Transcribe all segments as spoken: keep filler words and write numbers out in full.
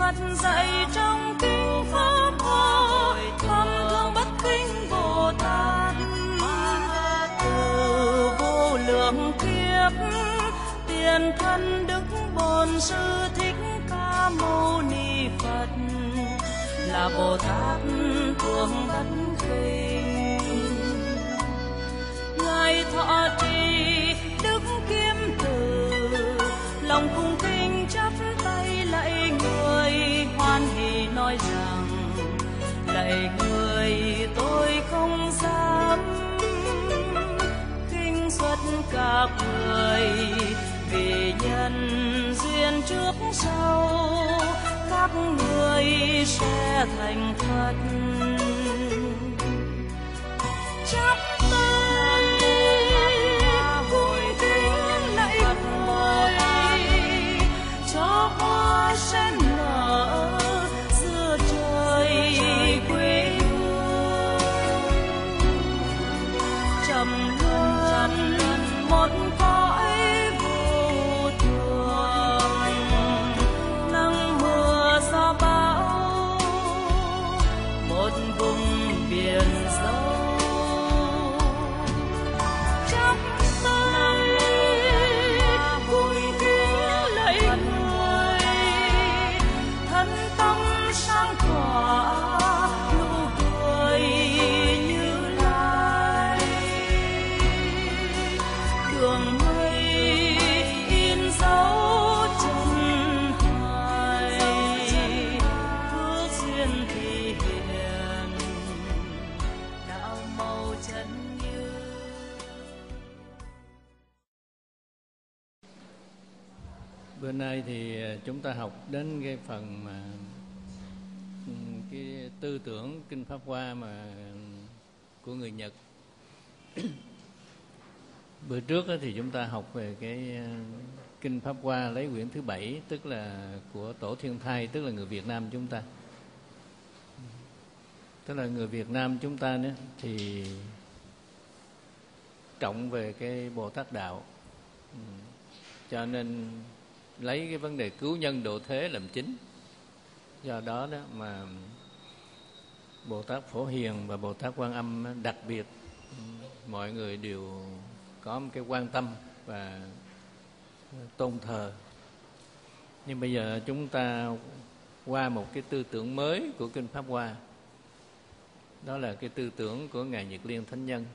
Phật dạy trong kinh Pháp Hoa, thâm thương bất khinh Bồ Tát. Từ vô lượng kiếp tiền thân Đức Bổn Sư Thích Ca Mâu Ni Phật là Bồ Tát thương bất khinh. Ngài thọ trì đức kiếm từ, lòng cung kính chắp tay lạy người, hoan hỷ nói rằng lạy người tôi không dám khinh xuất các người, vì nhân duyên trước sau các người sẽ thành Phật. Chắp tay cung kính lạy người, cho hoa sen nở giữa trời quê hương. Trầm luân một cõi vô thường, nắng mưa gió bão một vùng biển sâu. Chắp tay cung kính lạy người, thân tâm sáng tỏa nụ cười Như Lai. Đường mây in dấu chân hoài, phước duyên thì hiền đạo màu chân như. Bữa nay thì chúng ta học đến cái phần mà cái tư tưởng kinh Pháp Hoa mà của người Nhật. Bữa trước thì chúng ta học về cái kinh Pháp Hoa lấy quyển thứ bảy, tức là của Tổ Thiên Thai, tức là người Việt Nam chúng ta. Tức là người Việt Nam chúng ta nữa thì trọng về cái Bồ Tát đạo, cho nên lấy cái vấn đề cứu nhân độ thế làm chính. Do đó đó mà Bồ Tát Phổ Hiền và Bồ Tát Quan Âm đặc biệt mọi người đều có một cái quan tâm và tôn thờ. Nhưng bây giờ chúng ta qua một cái tư tưởng mới của kinh Pháp Hoa, đó là cái tư tưởng của Ngài Nhật Liên Thánh Nhân.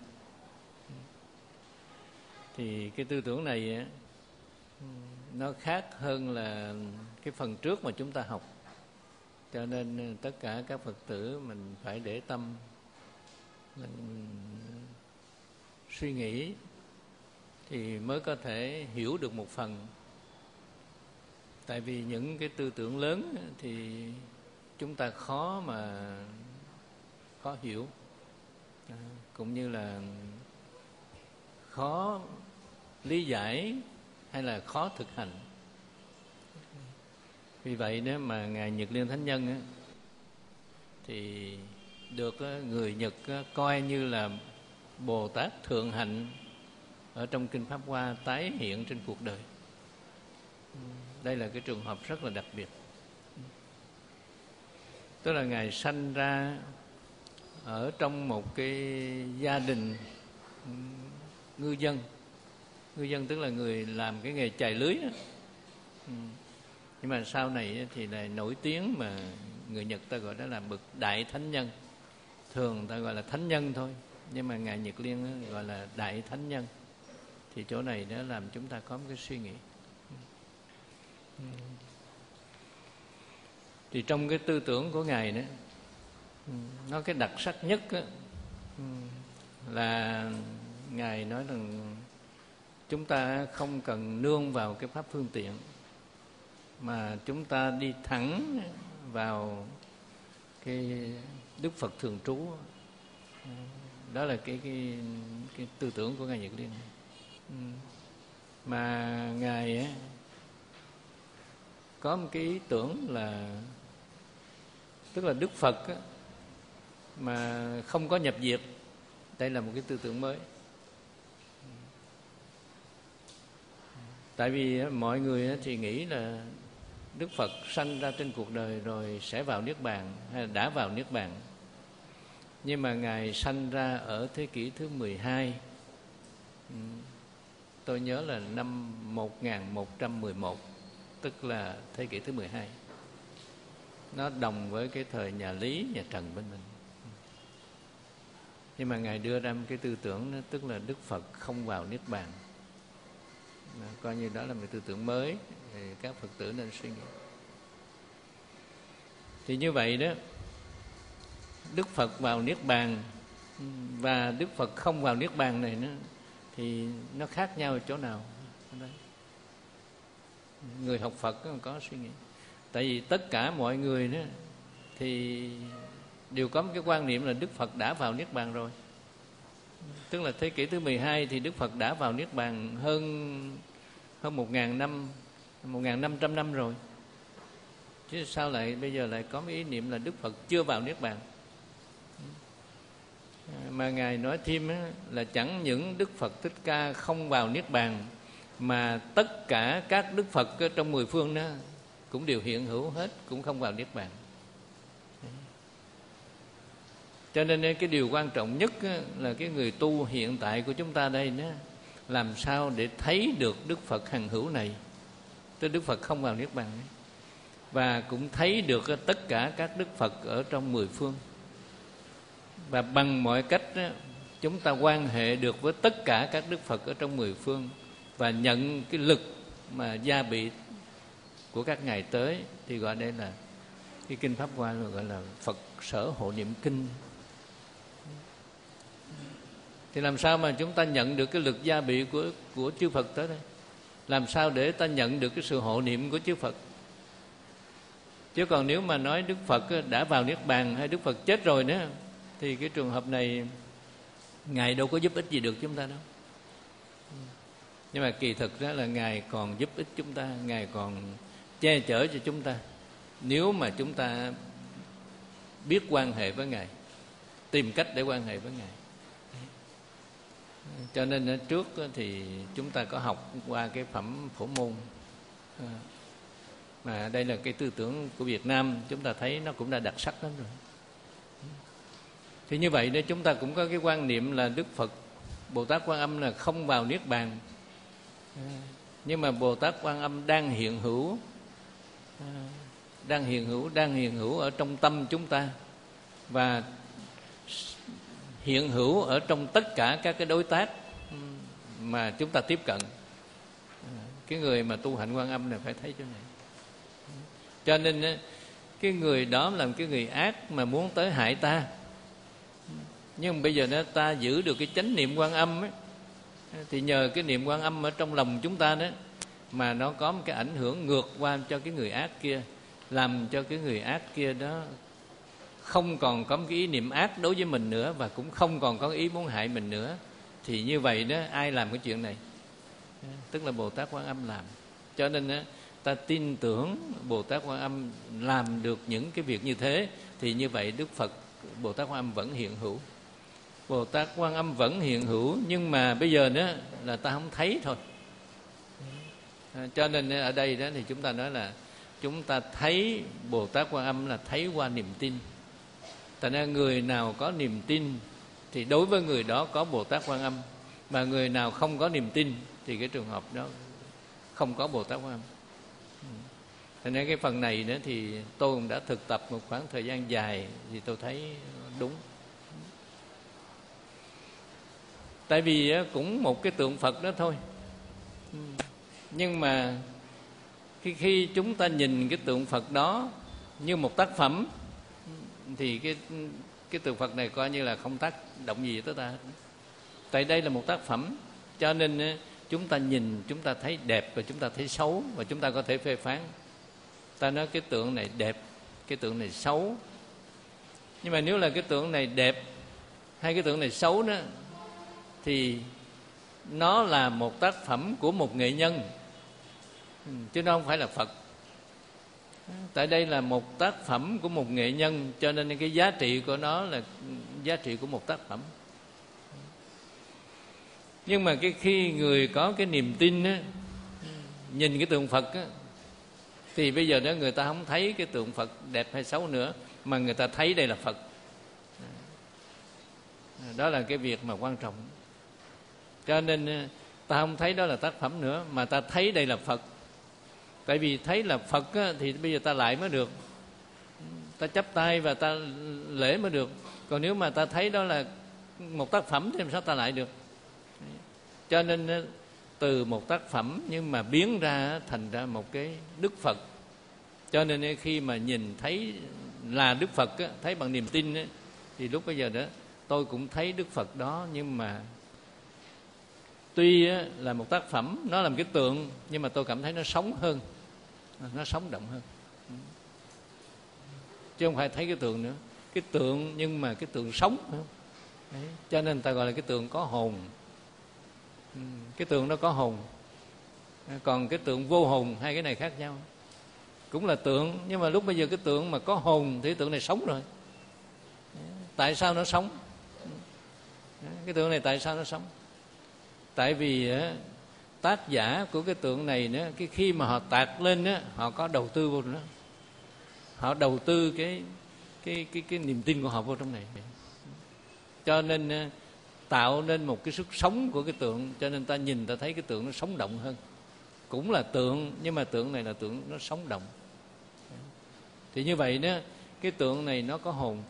Thì cái tư tưởng này nó khác hơn là cái phần trước mà chúng ta học, cho nên tất cả các Phật tử mình phải để tâm, mình suy nghĩ thì mới có thể hiểu được một phần. Tại vì những cái tư tưởng lớn thì chúng ta khó mà khó hiểu, cũng như là khó lý giải hay là khó thực hành. Vì vậy nếu mà Ngài Nhật Liên Thánh Nhân á, thì được người Nhật coi như là Bồ Tát thượng hạnh ở trong kinh Pháp Hoa tái hiện trên cuộc đời. Đây là cái trường hợp rất là đặc biệt. Tức là Ngài sanh ra ở trong một cái gia đình ngư dân. Ngư dân tức là người làm cái nghề chài lưới đó. Nhưng mà sau này thì lại nổi tiếng, mà người Nhật ta gọi đó là bậc đại thánh nhân. Thường ta gọi là thánh nhân thôi, nhưng mà Ngài Nhật Liên gọi là đại thánh nhân. Thì chỗ này đã làm chúng ta có một cái suy nghĩ. Thì trong cái tư tưởng của Ngài đó, nó cái đặc sắc nhất đó, là Ngài nói rằng chúng ta không cần nương vào cái pháp phương tiện, mà chúng ta đi thẳng vào cái Đức Phật thường trú. Đó là cái cái cái tư tưởng của Ngài Nhật Liên. Mà Ngài ấy, có một cái ý tưởng là, tức là Đức Phật ấy, mà không có nhập diệt. Đây là một cái tư tưởng mới. Tại vì mọi người thì nghĩ là Đức Phật sanh ra trên cuộc đời rồi sẽ vào Niết Bàn hay là đã vào Niết Bàn. Nhưng mà Ngài sanh ra ở thế kỷ thứ mười hai, tôi nhớ là năm một nghìn một trăm mười một, tức là thế kỷ thứ mười hai. Nó đồng với cái thời nhà Lý, nhà Trần bên mình. Nhưng mà Ngài đưa ra một cái tư tưởng đó, tức là Đức Phật không vào Niết Bàn. Coi như đó là một tư tưởng mới, thì các Phật tử nên suy nghĩ. Thì như vậy đó, Đức Phật vào Niết Bàn và Đức Phật không vào Niết Bàn này nó, thì nó khác nhau ở chỗ nào? Đấy. Người học Phật có suy nghĩ. Tại vì tất cả mọi người đó thì đều có một cái quan niệm là Đức Phật đã vào Niết Bàn rồi. Tức là thế kỷ thứ mười hai thì Đức Phật đã vào Niết Bàn hơn hơn một ngàn năm, một ngàn năm trăm năm rồi. Chứ sao lại bây giờ lại có cái ý niệm là Đức Phật chưa vào Niết Bàn? Mà Ngài nói thêm á, là chẳng những Đức Phật Thích Ca không vào Niết Bàn, mà tất cả các Đức Phật trong mười phương đó cũng đều hiện hữu hết, cũng không vào Niết Bàn. Cho nên cái điều quan trọng nhất là cái người tu hiện tại của chúng ta đây đó, làm sao để thấy được Đức Phật hằng hữu này, tức Đức Phật không vào Niết Bàn ấy. Và cũng thấy được tất cả các Đức Phật ở trong mười phương. Và bằng mọi cách đó, chúng ta quan hệ được với tất cả các Đức Phật ở trong mười phương và nhận cái lực mà gia bị của các ngài tới, thì gọi đây là cái kinh Pháp Hoa, gọi là Phật Sở Hộ Niệm Kinh. Thì làm sao mà chúng ta nhận được cái lực gia bị của, của chư Phật tới đây? Làm sao để ta nhận được cái sự hộ niệm của chư Phật? Chứ còn nếu mà nói Đức Phật đã vào Niết Bàn hay Đức Phật chết rồi nữa, thì cái trường hợp này Ngài đâu có giúp ích gì được chúng ta đâu. Nhưng mà kỳ thực đó là Ngài còn giúp ích chúng ta, Ngài còn che chở cho chúng ta, nếu mà chúng ta biết quan hệ với Ngài, tìm cách để quan hệ với Ngài. Cho nên trước thì chúng ta có học qua cái phẩm Phổ Môn, mà đây là cái tư tưởng của Việt Nam, chúng ta thấy nó cũng đã đặc sắc lắm rồi. Thì như vậy để chúng ta cũng có cái quan niệm là Đức Phật Bồ Tát Quan Âm là không vào Niết Bàn, nhưng mà Bồ Tát Quan Âm đang hiện hữu, đang hiện hữu, đang hiện hữu ở trong tâm chúng ta, và hiện hữu ở trong tất cả các cái đối tác mà chúng ta tiếp cận. Cái người mà tu hạnh Quan Âm này phải thấy chỗ này. Cho nên cái người đó là cái người ác mà muốn tới hại ta, nhưng bây giờ nó ta giữ được cái chánh niệm Quan Âm ấy, thì nhờ cái niệm Quan Âm ở trong lòng chúng ta đó, mà nó có một cái ảnh hưởng ngược qua cho cái người ác kia, làm cho cái người ác kia đó không còn có một cái ý niệm ác đối với mình nữa, và cũng không còn có ý muốn hại mình nữa. Thì như vậy đó, ai làm cái chuyện này? Tức là Bồ Tát Quan Âm làm. Cho nên đó, ta tin tưởng Bồ Tát Quan Âm làm được những cái việc như thế, thì như vậy Đức Phật Bồ Tát Quan Âm vẫn hiện hữu. Bồ Tát Quan Âm vẫn hiện hữu, nhưng mà bây giờ đó là ta không thấy thôi. Cho nên ở đây đó thì chúng ta nói là chúng ta thấy Bồ Tát Quan Âm là thấy qua niềm tin. Thành ra người nào có niềm tin thì đối với người đó có Bồ Tát Quan Âm, mà người nào không có niềm tin thì cái trường hợp đó không có Bồ Tát Quan Âm. Thành ra cái phần này nữa thì tôi cũng đã thực tập một khoảng thời gian dài, thì tôi thấy đúng. Tại vì cũng một cái tượng Phật đó thôi, nhưng mà khi, khi chúng ta nhìn cái tượng Phật đó như một tác phẩm, thì cái, cái tượng Phật này coi như là không tác động gì tới ta. Tại đây là một tác phẩm, cho nên chúng ta nhìn, chúng ta thấy đẹp và chúng ta thấy xấu, và chúng ta có thể phê phán. Ta nói cái tượng này đẹp, cái tượng này xấu. Nhưng mà nếu là cái tượng này đẹp hay cái tượng này xấu đó, thì nó là một tác phẩm của một nghệ nhân, chứ nó không phải là Phật. Tại đây là một tác phẩm của một nghệ nhân, cho nên cái giá trị của nó là giá trị của một tác phẩm. Nhưng mà cái khi người có cái niềm tin á, nhìn cái tượng Phật á, Thì bây giờ đó người ta không thấy cái tượng Phật đẹp hay xấu nữa, mà người ta thấy đây là Phật. Đó là cái việc mà quan trọng. Cho nên ta không thấy đó là tác phẩm nữa, mà ta thấy đây là Phật. Tại vì thấy là Phật á, thì bây giờ ta lại mới được, ta chắp tay và ta lễ mới được. Còn nếu mà ta thấy đó là một tác phẩm thì làm sao ta lại được. Cho nên từ một tác phẩm nhưng mà biến ra thành ra một cái Đức Phật. Cho nên khi mà nhìn thấy là Đức Phật á, thấy bằng niềm tin á, thì lúc bây giờ đó tôi cũng thấy Đức Phật đó. Nhưng mà tuy á, là một tác phẩm, nó là một cái tượng, nhưng mà tôi cảm thấy nó sống hơn, nó sống động hơn, chứ không phải thấy cái tượng nữa. Cái tượng nhưng mà cái tượng sống. Đấy. Cho nên ta gọi là cái tượng có hồn. Cái tượng nó có hồn. Còn cái tượng vô hồn, hai cái này khác nhau. Cũng là tượng, nhưng mà lúc bây giờ cái tượng mà có hồn thì cái tượng này sống rồi. Tại sao nó sống? Cái tượng này tại sao nó sống? Tại vì tác giả của cái tượng này nữa, cái khi mà họ tạc lên đó, họ có đầu tư vô đó. Họ đầu tư cái cái cái cái niềm tin của họ vô trong này. Cho nên tạo nên một cái sức sống của cái tượng. Cho nên ta nhìn ta thấy cái tượng nó sống động hơn. Cũng là tượng, nhưng mà tượng này là tượng nó sống động. Thì như vậy đó, cái tượng này nó có hồn.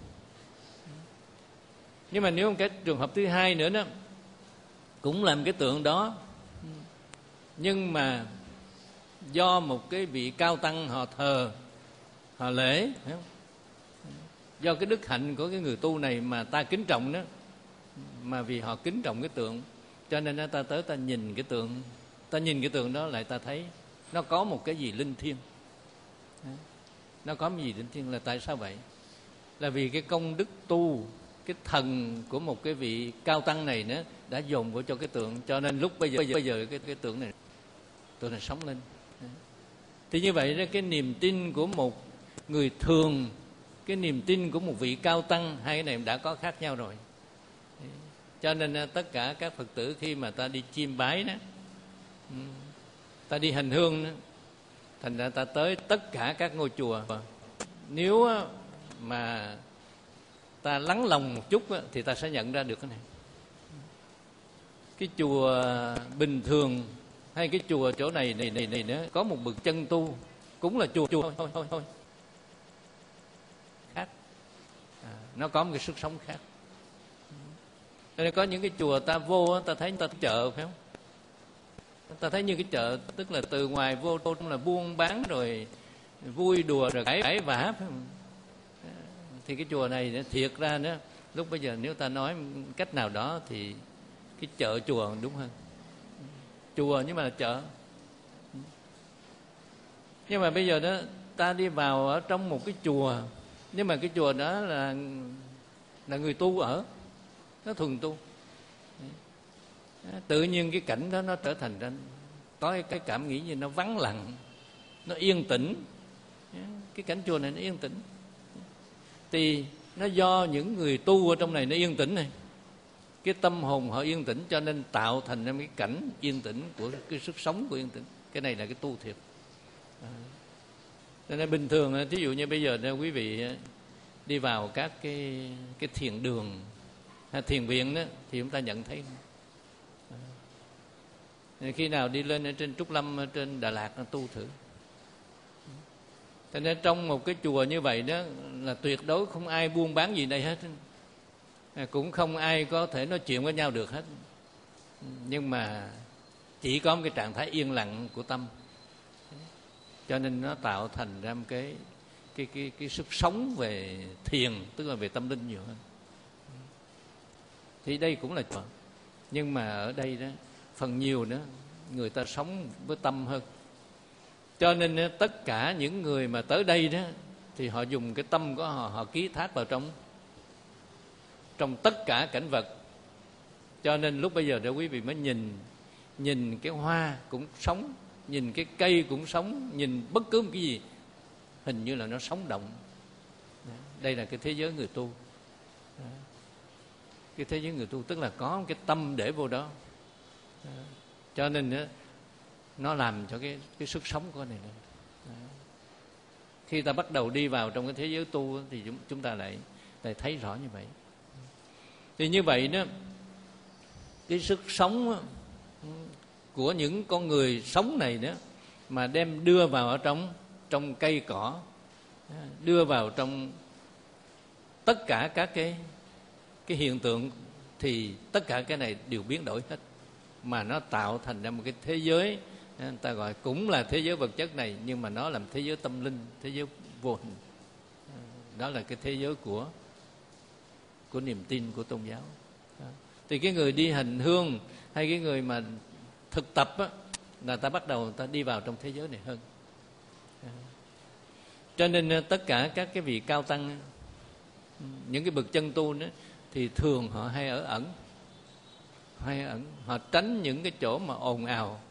Nhưng mà nếu một cái trường hợp thứ hai nữa đó, cũng làm cái tượng đó, nhưng mà do một cái vị cao tăng họ thờ, họ lễ, thấy không? Do cái đức hạnh của cái người tu này mà ta kính trọng đó, mà vì họ kính trọng cái tượng, cho nên ta tới ta nhìn cái tượng, ta nhìn cái tượng đó lại ta thấy nó có một cái gì linh thiêng. Nó có một gì linh thiêng là tại sao vậy? Là vì cái công đức tu, cái thần của một cái vị cao tăng này nữa đã dồn vào cho cái tượng. Cho nên lúc bây giờ, bây giờ cái, cái tượng này tượng này sống lên. Thì như vậy đó, cái niềm tin của một người thường, cái niềm tin của một vị cao tăng, hai cái này đã có khác nhau rồi. Cho nên tất cả các Phật tử khi mà ta đi chiêm bái đó, ta đi hành hương đó, thành ra ta tới tất cả các ngôi chùa, nếu mà ta lắng lòng một chút thì ta sẽ nhận ra được cái này. Cái chùa bình thường hay cái chùa chỗ này này này này nữa có một bậc chân tu, cũng là chùa chùa thôi thôi thôi khác, à, nó có một cái sức sống khác. Cho nên có những cái chùa ta vô ta thấy ta chợ, phải không? Ta thấy như cái chợ, tức là từ ngoài vô trong là buôn bán rồi vui đùa rồi cãi cãi vã, phải không? Thì cái chùa này thiệt ra nữa, lúc bây giờ nếu ta nói cách nào đó thì cái chợ chùa đúng hơn. Chùa nhưng mà là chợ. Nhưng mà bây giờ đó ta đi vào ở trong một cái chùa, nhưng mà cái chùa đó là là người tu ở, nó thuần tu. Tự nhiên cái cảnh đó nó trở thành ra có cái cảm nghĩ như nó vắng lặng, nó yên tĩnh. Cái cảnh chùa này nó yên tĩnh, thì nó do những người tu ở trong này nó yên tĩnh này, cái tâm hồn họ yên tĩnh, cho nên tạo thành ra cái cảnh yên tĩnh của cái sức sống của yên tĩnh. Cái này là cái tu thiệt. Cho nên bình thường, thí dụ như bây giờ nếu quý vị đi vào các cái cái thiền đường hay thiền viện đó, thì chúng ta nhận thấy khi nào đi lên ở trên Trúc Lâm, ở trên Đà Lạt, nó tu thử. Cho nên trong một cái chùa như vậy đó là tuyệt đối không ai buôn bán gì đây hết, cũng không ai có thể nói chuyện với nhau được hết. Nhưng mà chỉ có một cái trạng thái yên lặng của tâm, cho nên nó tạo thành ra một cái cái cái cái sức sống về thiền, tức là về tâm linh nhiều hơn. Thì đây cũng là chùa, nhưng mà ở đây đó phần nhiều nữa người ta sống với tâm hơn. Cho nên tất cả những người mà tới đây đó thì họ dùng cái tâm của họ, họ ký thác vào trong trong tất cả cảnh vật. Cho nên lúc bây giờ để quý vị mới nhìn nhìn cái hoa cũng sống, nhìn cái cây cũng sống, nhìn bất cứ một cái gì hình như là nó sống động. Đây là cái thế giới người tu. Cái thế giới người tu tức là có cái tâm để vô đó. Cho nên nó làm cho cái cái sức sống của này này. khi ta bắt đầu đi vào trong cái thế giới tu thì chúng, chúng ta lại, lại thấy rõ như vậy. Thì như vậy đó, cái sức sống của những con người sống này đó mà đem đưa vào ở trong trong cây cỏ, đưa vào trong tất cả các cái cái hiện tượng, thì tất cả cái này đều biến đổi hết, mà nó tạo thành ra một cái thế giới, người ta gọi cũng là thế giới vật chất này, nhưng mà nó là thế giới tâm linh, thế giới vô hình. Đó là cái thế giới của của niềm tin, của tôn giáo. Thì cái người đi hành hương hay cái người mà thực tập á, là ta bắt đầu ta đi vào trong thế giới này hơn. Cho nên tất cả các cái vị cao tăng, những cái bậc chân tu đó, thì thường họ hay ở ẩn, hay ẩn, họ tránh những cái chỗ mà ồn ào,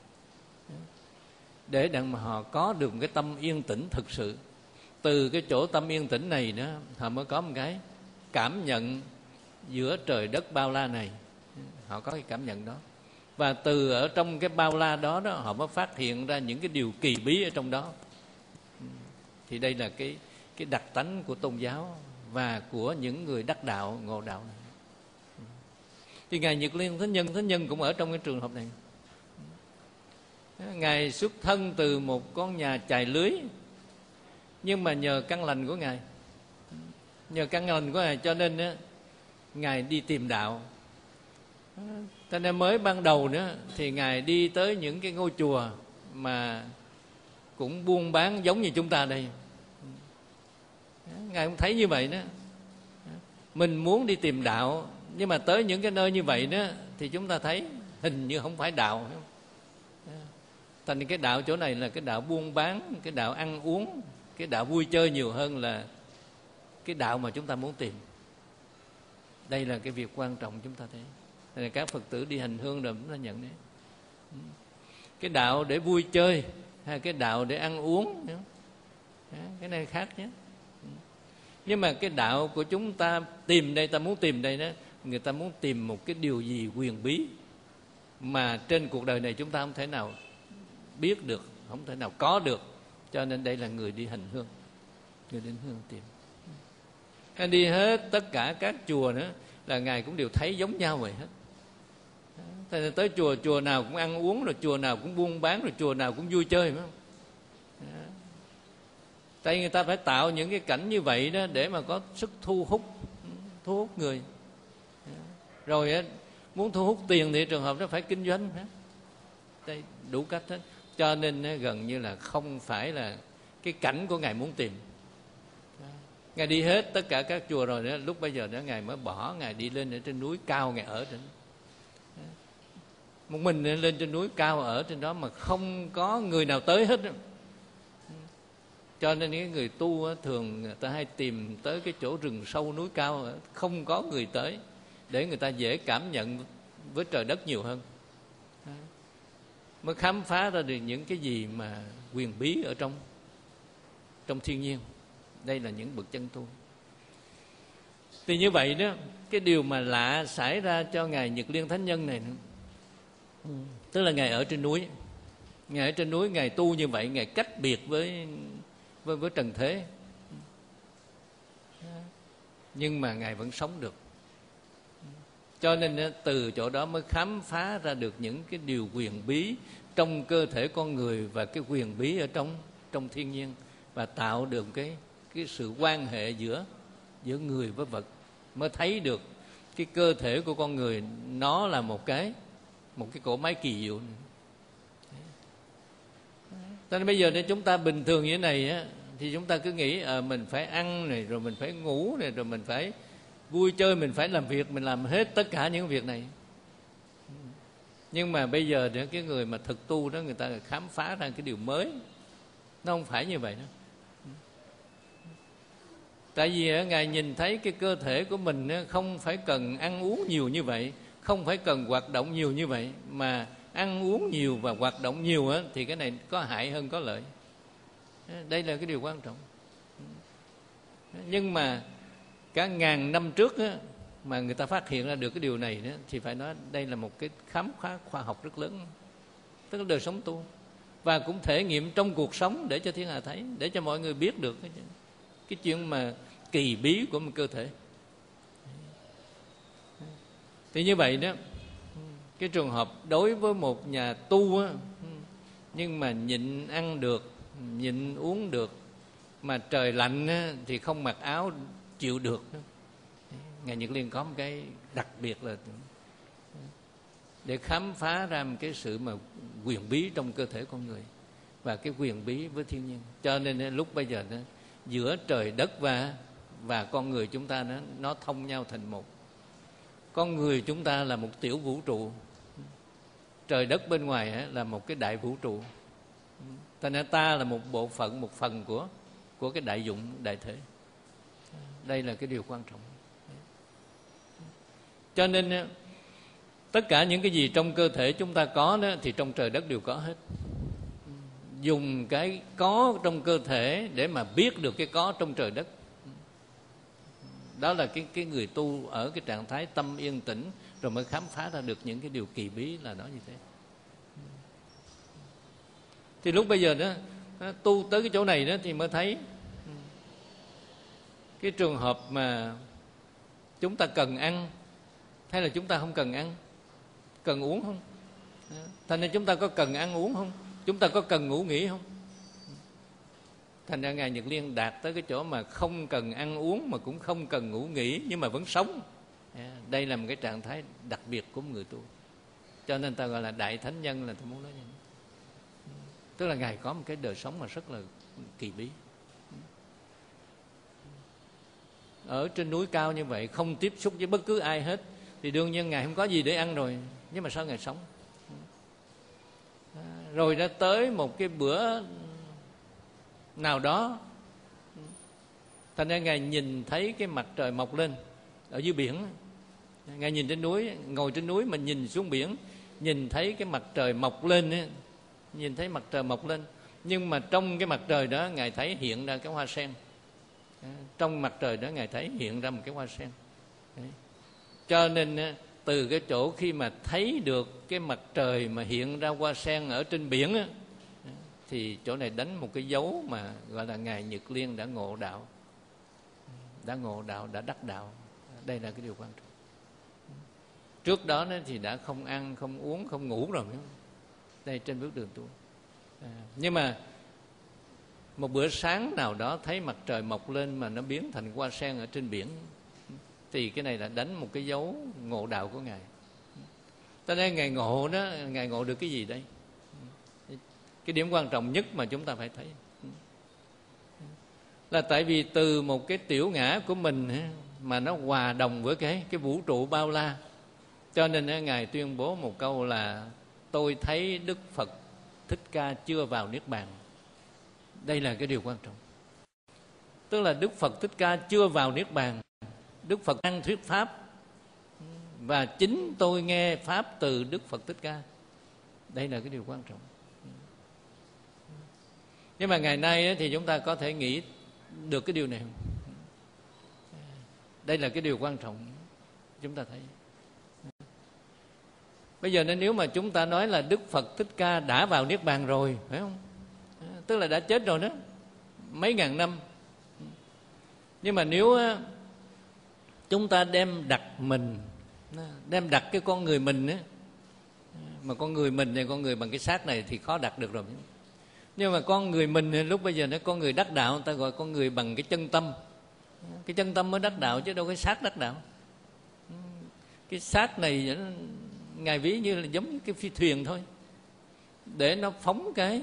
để đặng mà họ có được một cái tâm yên tĩnh thực sự. Từ cái chỗ tâm yên tĩnh này đó, họ mới có một cái cảm nhận giữa trời đất bao la này, họ có cái cảm nhận đó. Và từ ở trong cái bao la đó, đó họ mới phát hiện ra những cái điều kỳ bí ở trong đó. Thì đây là cái, cái đặc tánh của tôn giáo và của những người đắc đạo, ngộ đạo này. Thì Ngài Nhật Liên Thánh Nhân, Thánh Nhân cũng ở trong cái trường hợp này. Ngài xuất thân từ một con nhà chài lưới, nhưng mà nhờ căn lành của Ngài, nhờ căn lành của Ngài cho nên đó, Ngài đi tìm đạo. Cho nên mới ban đầu nữa thì Ngài đi tới những cái ngôi chùa mà cũng buôn bán giống như chúng ta đây. Ngài cũng thấy như vậy đó. Mình muốn đi tìm đạo, nhưng mà tới những cái nơi như vậy đó thì chúng ta thấy hình như không phải đạo. Thành cái đạo chỗ này là cái đạo buôn bán, cái đạo ăn uống, cái đạo vui chơi nhiều hơn là cái đạo mà chúng ta muốn tìm. Đây là cái việc quan trọng chúng ta thấy. Nên các Phật tử đi hành hương rồi chúng ta nhận đấy. Cái đạo để vui chơi hay cái đạo để ăn uống, cái này khác nhé. Nhưng mà cái đạo của chúng ta tìm đây, ta muốn tìm đây đó, người ta muốn tìm một cái điều gì huyền bí mà trên cuộc đời này chúng ta không thể nào biết được, không thể nào có được. Cho nên đây là người đi hành hương, người đến hương tìm. Anh đi hết tất cả các chùa nữa là Ngài cũng đều thấy giống nhau vậy hết. Thế nên tới chùa, chùa nào cũng ăn uống, rồi chùa nào cũng buôn bán, rồi chùa nào cũng vui chơi, phải không? Tại người ta phải tạo những cái cảnh như vậy đó để mà có sức thu hút, thu hút người. Rồi muốn thu hút tiền thì trường hợp đó phải kinh doanh. Đây đủ cách hết. Cho nên gần như là không phải là cái cảnh của Ngài muốn tìm. Ngài đi hết tất cả các chùa rồi đó, lúc bây giờ đó Ngài mới bỏ, Ngài đi lên ở trên núi cao, Ngài ở trên một mình lên trên núi cao, ở trên đó mà không có người nào tới hết. Cho nên những người tu thường người ta hay tìm tới cái chỗ rừng sâu núi cao, không có người tới, để người ta dễ cảm nhận với trời đất nhiều hơn, mới khám phá ra được những cái gì mà huyền bí ở trong trong thiên nhiên. Đây là những bậc chân tu. Thì như vậy đó, cái điều mà lạ xảy ra cho Ngài Nhật Liên Thánh Nhân này nữa, tức là Ngài ở trên núi, Ngài ở trên núi, Ngài tu như vậy, Ngài cách biệt với với, với trần thế, nhưng mà Ngài vẫn sống được. Cho nên từ chỗ đó mới khám phá ra được những cái điều huyền bí trong cơ thể con người và cái huyền bí ở trong trong thiên nhiên, và tạo được cái cái sự quan hệ giữa giữa người với vật, mới thấy được cái cơ thể của con người nó là một cái một cái cỗ máy kỳ diệu. Cho nên bây giờ nếu chúng ta bình thường như thế này á, thì chúng ta cứ nghĩ à, mình phải ăn này, rồi mình phải ngủ này, rồi mình phải vui chơi, mình phải làm việc, mình làm hết tất cả những việc này. Nhưng mà bây giờ thì cái người mà thực tu đó, người ta khám phá ra cái điều mới, nó không phải như vậy đó. Tại vì Ngài nhìn thấy cái cơ thể của mình không phải cần ăn uống nhiều như vậy, không phải cần hoạt động nhiều như vậy, mà ăn uống nhiều và hoạt động nhiều á, thì cái này có hại hơn có lợi. Đây là cái điều quan trọng. Nhưng mà cả ngàn năm trước á, mà người ta phát hiện ra được cái điều này đó, thì phải nói đây là một cái khám phá khoa học rất lớn, tức là đời sống tu. và cũng thể nghiệm trong cuộc sống để cho thiên hạ thấy, để cho mọi người biết được cái, cái chuyện mà kỳ bí của một cơ thể. Thì như vậy đó, cái trường hợp đối với một nhà tu á, nhưng mà nhịn ăn được, nhịn uống được, mà trời lạnh á, thì không mặc áo chịu được. Ngài Nhật Liên có một cái đặc biệt là để khám phá ra một cái sự mà quyền bí trong cơ thể con người và cái quyền bí với thiên nhiên. Cho nên lúc bây giờ đó, giữa trời đất và và con người chúng ta nó, nó thông nhau thành một. Con người chúng ta là một tiểu vũ trụ, trời đất bên ngoài là một cái đại vũ trụ. Thành ra ta là một bộ phận, một phần của của cái đại dụng, đại thể. Đây là cái điều quan trọng. Cho nên tất cả những cái gì trong cơ thể chúng ta có đó, thì trong trời đất đều có hết. Dùng cái có trong cơ thể để mà biết được cái có trong trời đất. Đó là cái, cái người tu ở cái trạng thái tâm yên tĩnh, rồi mới khám phá ra được những cái điều kỳ bí là nó như thế. Thì lúc bây giờ đó, tu tới cái chỗ này đó thì mới thấy cái trường hợp mà chúng ta cần ăn hay là chúng ta không cần ăn, cần uống không. Thành ra chúng ta có cần ăn uống không, chúng ta có cần ngủ nghỉ không. Thành ra Ngài Nhật Liên đạt tới cái chỗ mà không cần ăn uống mà cũng không cần ngủ nghỉ, nhưng mà vẫn sống. Đây là một cái trạng thái đặc biệt của một người tu. Cho nên ta gọi là đại thánh nhân, là tôi muốn nói như vậy. Tức là Ngài có một cái đời sống mà rất là kỳ bí. Ở trên núi cao như vậy, không tiếp xúc với bất cứ ai hết, thì đương nhiên Ngài không có gì để ăn rồi. Nhưng mà sao Ngài sống? Rồi đã tới một cái bữa nào đó, thành ra Ngài nhìn thấy cái mặt trời mọc lên ở dưới biển. Ngài nhìn trên núi, ngồi trên núi mà nhìn xuống biển, nhìn thấy cái mặt trời mọc lên ấy, nhìn thấy mặt trời mọc lên. Nhưng mà trong cái mặt trời đó Ngài thấy hiện ra cái hoa sen. Trong mặt trời đó Ngài thấy hiện ra một cái hoa sen. Đấy. Cho nên từ cái chỗ khi mà thấy được cái mặt trời mà hiện ra hoa sen ở trên biển á, thì chỗ này đánh một cái dấu mà gọi là Ngài Nhật Liên đã ngộ đạo. Đã ngộ đạo, đã đắc đạo. Đây là cái điều quan trọng. Trước đó thì đã không ăn, không uống, không ngủ rồi. Đây trên bước đường tu. À, nhưng mà một bữa sáng nào đó thấy mặt trời mọc lên mà nó biến thành hoa sen ở trên biển, thì cái này là đánh một cái dấu ngộ đạo của Ngài. Cho nên Ngài ngộ đó, Ngài ngộ được cái gì đây? Cái điểm quan trọng nhất mà chúng ta phải thấy là tại vì từ một cái tiểu ngã của mình mà nó hòa đồng với cái, cái vũ trụ bao la. Cho nên Ngài tuyên bố một câu là tôi thấy Đức Phật Thích Ca chưa vào Niết Bàn. Đây là cái điều quan trọng. Tức là Đức Phật Thích Ca chưa vào Niết Bàn. Đức Phật đang thuyết Pháp, và chính tôi nghe Pháp từ Đức Phật Thích Ca. Đây là cái điều quan trọng. Nhưng mà ngày nay thì chúng ta có thể nghĩ được cái điều này không? Đây là cái điều quan trọng chúng ta thấy. Bây giờ nếu mà chúng ta nói là Đức Phật Thích Ca đã vào Niết Bàn rồi, phải không? Tức là đã chết rồi đó, mấy ngàn năm. Nhưng mà nếu chúng ta đem đặt mình, đem đặt cái con người mình á, mà con người mình này, con người bằng cái xác này thì khó đặt được rồi. Nhưng mà con người mình lúc bây giờ nó con người đắc đạo, người ta gọi con người bằng cái chân tâm. Cái chân tâm mới đắc đạo chứ đâu cái xác đắc đạo. Cái xác này Ngài ví như là giống như cái phi thuyền thôi, để nó phóng cái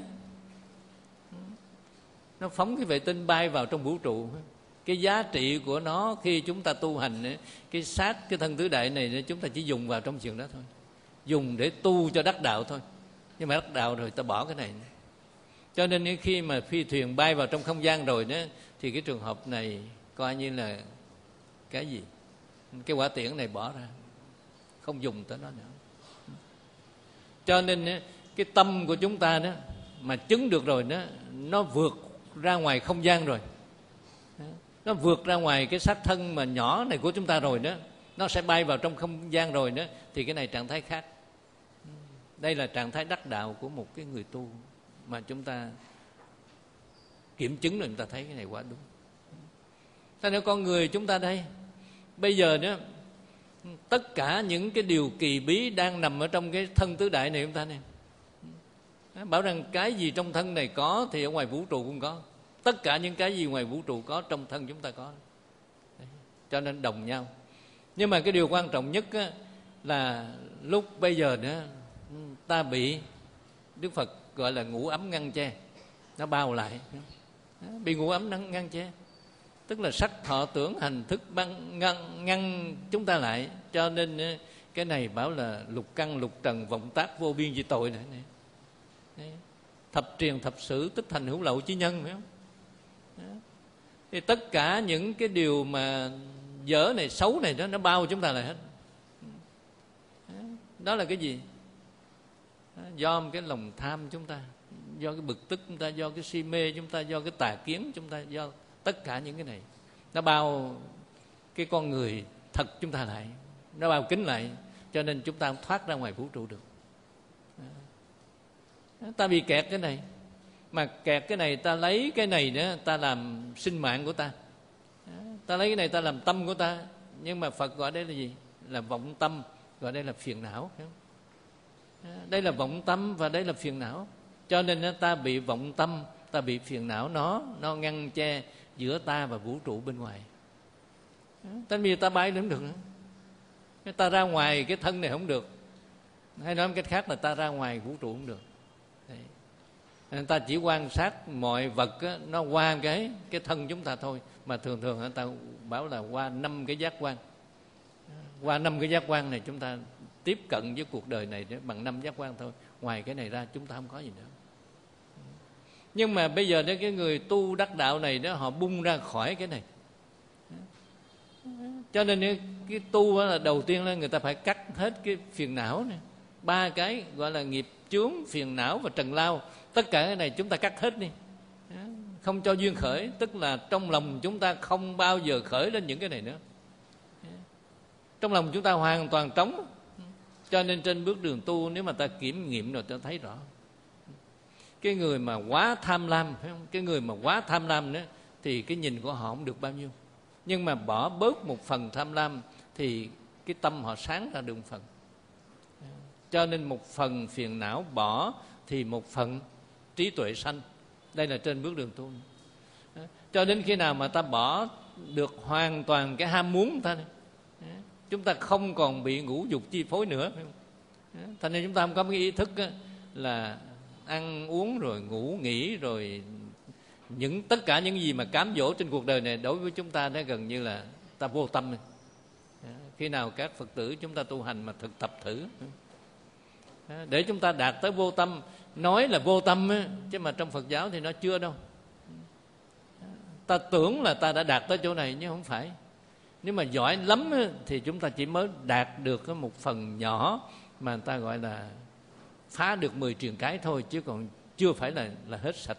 nó phóng cái vệ tinh bay vào trong vũ trụ. Cái giá trị của nó khi chúng ta tu hành, cái xác, cái thân tứ đại này chúng ta chỉ dùng vào trong chuyện đó thôi, dùng để tu cho đắc đạo thôi. Nhưng mà đắc đạo rồi ta bỏ cái này. Cho nên khi mà phi thuyền bay vào trong không gian rồi đó, thì cái trường hợp này coi như là cái gì? Cái quả tiễn này bỏ ra, không dùng tới nó nữa. Cho nên cái tâm của chúng ta đó mà chứng được rồi đó, nó vượt ra ngoài không gian rồi, nó vượt ra ngoài cái xác thân mà nhỏ này của chúng ta rồi đó, nó sẽ bay vào trong không gian rồi đó, thì cái này trạng thái khác. Đây là trạng thái đắc đạo của một cái người tu. mà chúng ta kiểm chứng rồi chúng ta thấy cái này quá đúng. Thế nên con người chúng ta đây bây giờ đó, tất cả những cái điều kỳ bí đang nằm ở trong cái thân tứ đại này chúng ta này. Bảo rằng cái gì trong thân này có thì ở ngoài vũ trụ cũng có. Tất cả những cái gì ngoài vũ trụ có, trong thân chúng ta có. Đấy. Cho nên đồng nhau. Nhưng mà cái điều quan trọng nhất á, là lúc bây giờ nữa ta bị Đức Phật gọi là ngũ ấm ngăn che, nó bao lại. Bị ngũ ấm ngăn, ngăn che, tức là sắc thọ tưởng hành thức băng ngăn, ngăn chúng ta lại. Cho nên cái này bảo là lục căn lục trần vọng tác vô biên di tội này. Đấy. Thập triền thập sử tích thành hữu lậu chí nhân, phải không? Đó. Thì tất cả những cái điều mà dở này, xấu này đó, nó bao chúng ta lại hết. Đó, đó là cái gì? Đó, do cái lòng tham chúng ta, do cái bực tức chúng ta, do cái si mê chúng ta, do cái tà kiến chúng ta, do tất cả những cái này nó bao cái con người thật chúng ta lại, nó bao kín lại, cho nên chúng ta không thoát ra ngoài vũ trụ được. Đó. Ta bị kẹt cái này, mà kẹt cái này ta lấy cái này nữa ta làm sinh mạng của ta. Đó. Ta lấy cái này ta làm tâm của ta. Nhưng mà Phật gọi đây là gì? Là vọng tâm, gọi đây là phiền não. Đó. Đây là vọng tâm và đây là phiền não. Cho nên ta bị vọng tâm, ta bị phiền não, nó nó ngăn che giữa ta và vũ trụ bên ngoài. Tại vì ta bay đến được nữa, ta ra ngoài cái thân này không được, hay nói một cách khác là ta ra ngoài vũ trụ không được. Đấy. Nên ta chỉ quan sát mọi vật á, nó qua cái cái thân chúng ta thôi. Mà thường thường người ta bảo là qua năm cái giác quan. Qua năm cái giác quan này chúng ta tiếp cận với cuộc đời này bằng năm giác quan thôi. Ngoài cái này ra chúng ta không có gì nữa. Nhưng mà bây giờ đấy, cái người tu đắc đạo này đó, họ bung ra khỏi cái này. Cho nên cái, cái tu là đầu tiên là người ta phải cắt hết cái phiền não này. Ba cái gọi là nghiệp chướng, phiền não và trần lao. Tất cả cái này chúng ta cắt hết đi, không cho duyên khởi. Tức là trong lòng chúng ta không bao giờ khởi lên những cái này nữa. Trong lòng chúng ta hoàn toàn trống. Cho nên trên bước đường tu, nếu mà ta kiểm nghiệm rồi ta thấy rõ, cái người mà quá tham lam, phải không? Cái người mà quá tham lam nữa thì cái nhìn của họ không được bao nhiêu. Nhưng mà bỏ bớt một phần tham lam thì cái tâm họ sáng ra được một phần. Cho nên một phần phiền não bỏ thì một phần trí tuệ sanh. Đây là trên bước đường tu. Cho đến khi nào mà ta bỏ được hoàn toàn cái ham muốn ta này, chúng ta không còn bị ngũ dục chi phối nữa. Thành nên chúng ta không có cái ý thức là ăn uống rồi ngủ nghỉ rồi những tất cả những gì mà cám dỗ trên cuộc đời này đối với chúng ta nó gần như là ta vô tâm. Khi nào các Phật tử chúng ta tu hành mà thực tập thử để chúng ta đạt tới vô tâm. Nói là vô tâm chứ mà trong Phật giáo thì nó chưa đâu. Ta tưởng là ta đã đạt tới chỗ này nhưng không phải. Nếu mà giỏi lắm thì chúng ta chỉ mới đạt được một phần nhỏ mà người ta gọi là phá được mười truyền cái thôi, chứ còn chưa phải là là hết sạch.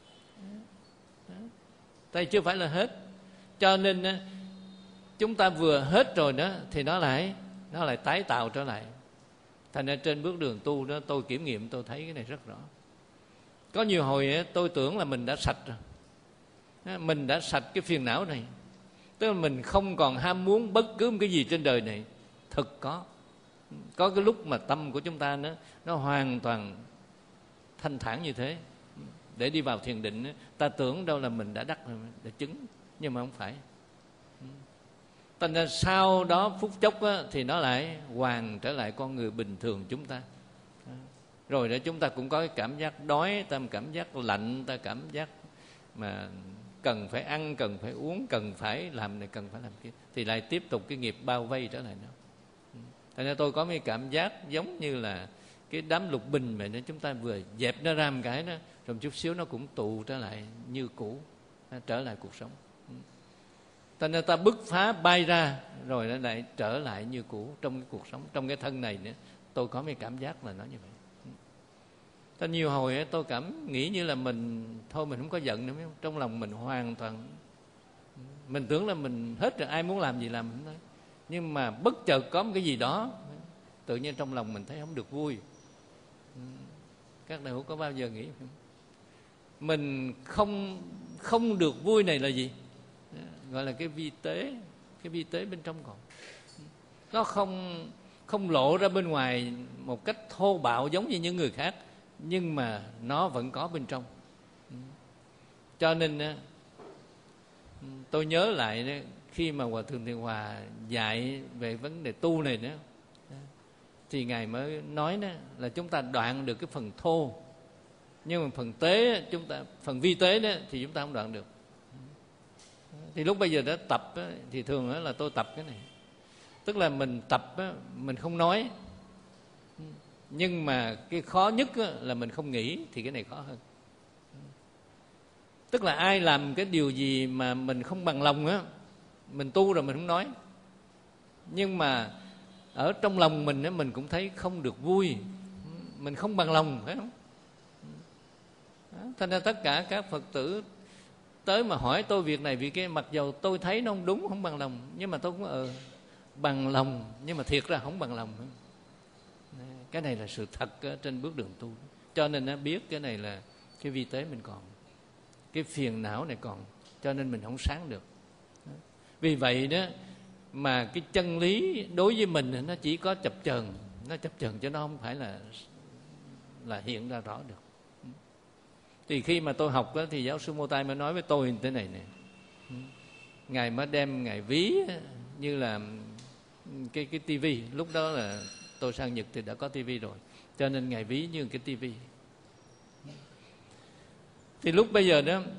Đây chưa phải là hết. Cho nên chúng ta vừa hết rồi đó thì nó lại nó lại tái tạo trở lại. Thành ra trên bước đường tu đó, tôi kiểm nghiệm tôi thấy cái này rất rõ. Có nhiều hồi tôi tưởng là mình đã sạch rồi, mình đã sạch cái phiền não này, tức là mình không còn ham muốn bất cứ một cái gì trên đời này. Thực có Có cái lúc mà tâm của chúng ta nó, nó hoàn toàn thanh thản như thế. Để đi vào thiền định, ta tưởng đâu là mình đã đắc rồi, đã chứng, nhưng mà không phải. Thành ra sau đó phút chốc á, thì nó lại hoàn trở lại con người bình thường chúng ta. Rồi đó chúng ta cũng có cái cảm giác đói, ta cảm giác lạnh, ta cảm giác mà cần phải ăn, cần phải uống, cần phải làm này, cần phải làm kia, thì lại tiếp tục cái nghiệp bao vây trở lại nữa. Thành ra tôi có một cảm giác giống như là cái đám lục bình mà chúng ta vừa dẹp nó ra một cái đó, rồi chút xíu nó cũng tụ trở lại như cũ, trở lại cuộc sống. Thành ra ta bứt phá bay ra rồi nó lại trở lại như cũ trong cái cuộc sống, trong cái thân này nữa. Tôi có một cảm giác là nó như vậy. Ta nhiều hồi tôi cảm nghĩ như là mình thôi mình không có giận nữa, trong lòng mình hoàn toàn, mình tưởng là mình hết rồi, ai muốn làm gì làm thôi. Nhưng mà bất chợt có một cái gì đó tự nhiên trong lòng mình thấy không được vui. Các đại hữu có bao giờ nghĩ không? mình không không được vui này là gì? Gọi là cái vi tế, cái vi tế bên trong còn. Nó không không lộ ra bên ngoài một cách thô bạo giống như những người khác, nhưng mà nó vẫn có bên trong. Cho nên tôi nhớ lại khi mà Hòa Thượng Thiện Hòa dạy về vấn đề tu này nữa, thì Ngài mới nói đó là chúng ta đoạn được cái phần thô, nhưng mà phần tế chúng ta, phần vi tế đó thì chúng ta không đoạn được. Thì lúc bây giờ đã tập đó, thì thường đó là tôi tập cái này, tức là mình tập đó, mình không nói, nhưng mà cái khó nhất là mình không nghĩ, thì cái này khó hơn. Tức là ai làm cái điều gì mà mình không bằng lòng á, mình tu rồi mình không nói, nhưng mà ở trong lòng mình á, mình cũng thấy không được vui, mình không bằng lòng, phải không? Thành ra tất cả các Phật tử tới mà hỏi tôi việc này việc kia, mặc dầu tôi thấy nó không đúng, không bằng lòng, nhưng mà tôi cũng ờ bằng lòng, nhưng mà thiệt ra không bằng lòng. Cái này là sự thật trên bước đường tu. Cho nên nó biết cái này là cái vi tế mình còn, cái phiền não này còn, cho nên mình không sáng được. Vì vậy đó mà cái chân lý đối với mình nó chỉ có chập chờn, nó chập chờn chứ nó không phải là là hiện ra rõ được. Thì khi mà tôi học đó, thì giáo sư Mô Tai mới nói với tôi như thế này nè, Ngài mới đem Ngài ví như là cái cái tivi. Lúc đó là tôi sang Nhật thì đã có tivi rồi, cho nên Ngài ví như cái tivi. Thì lúc bây giờ đó,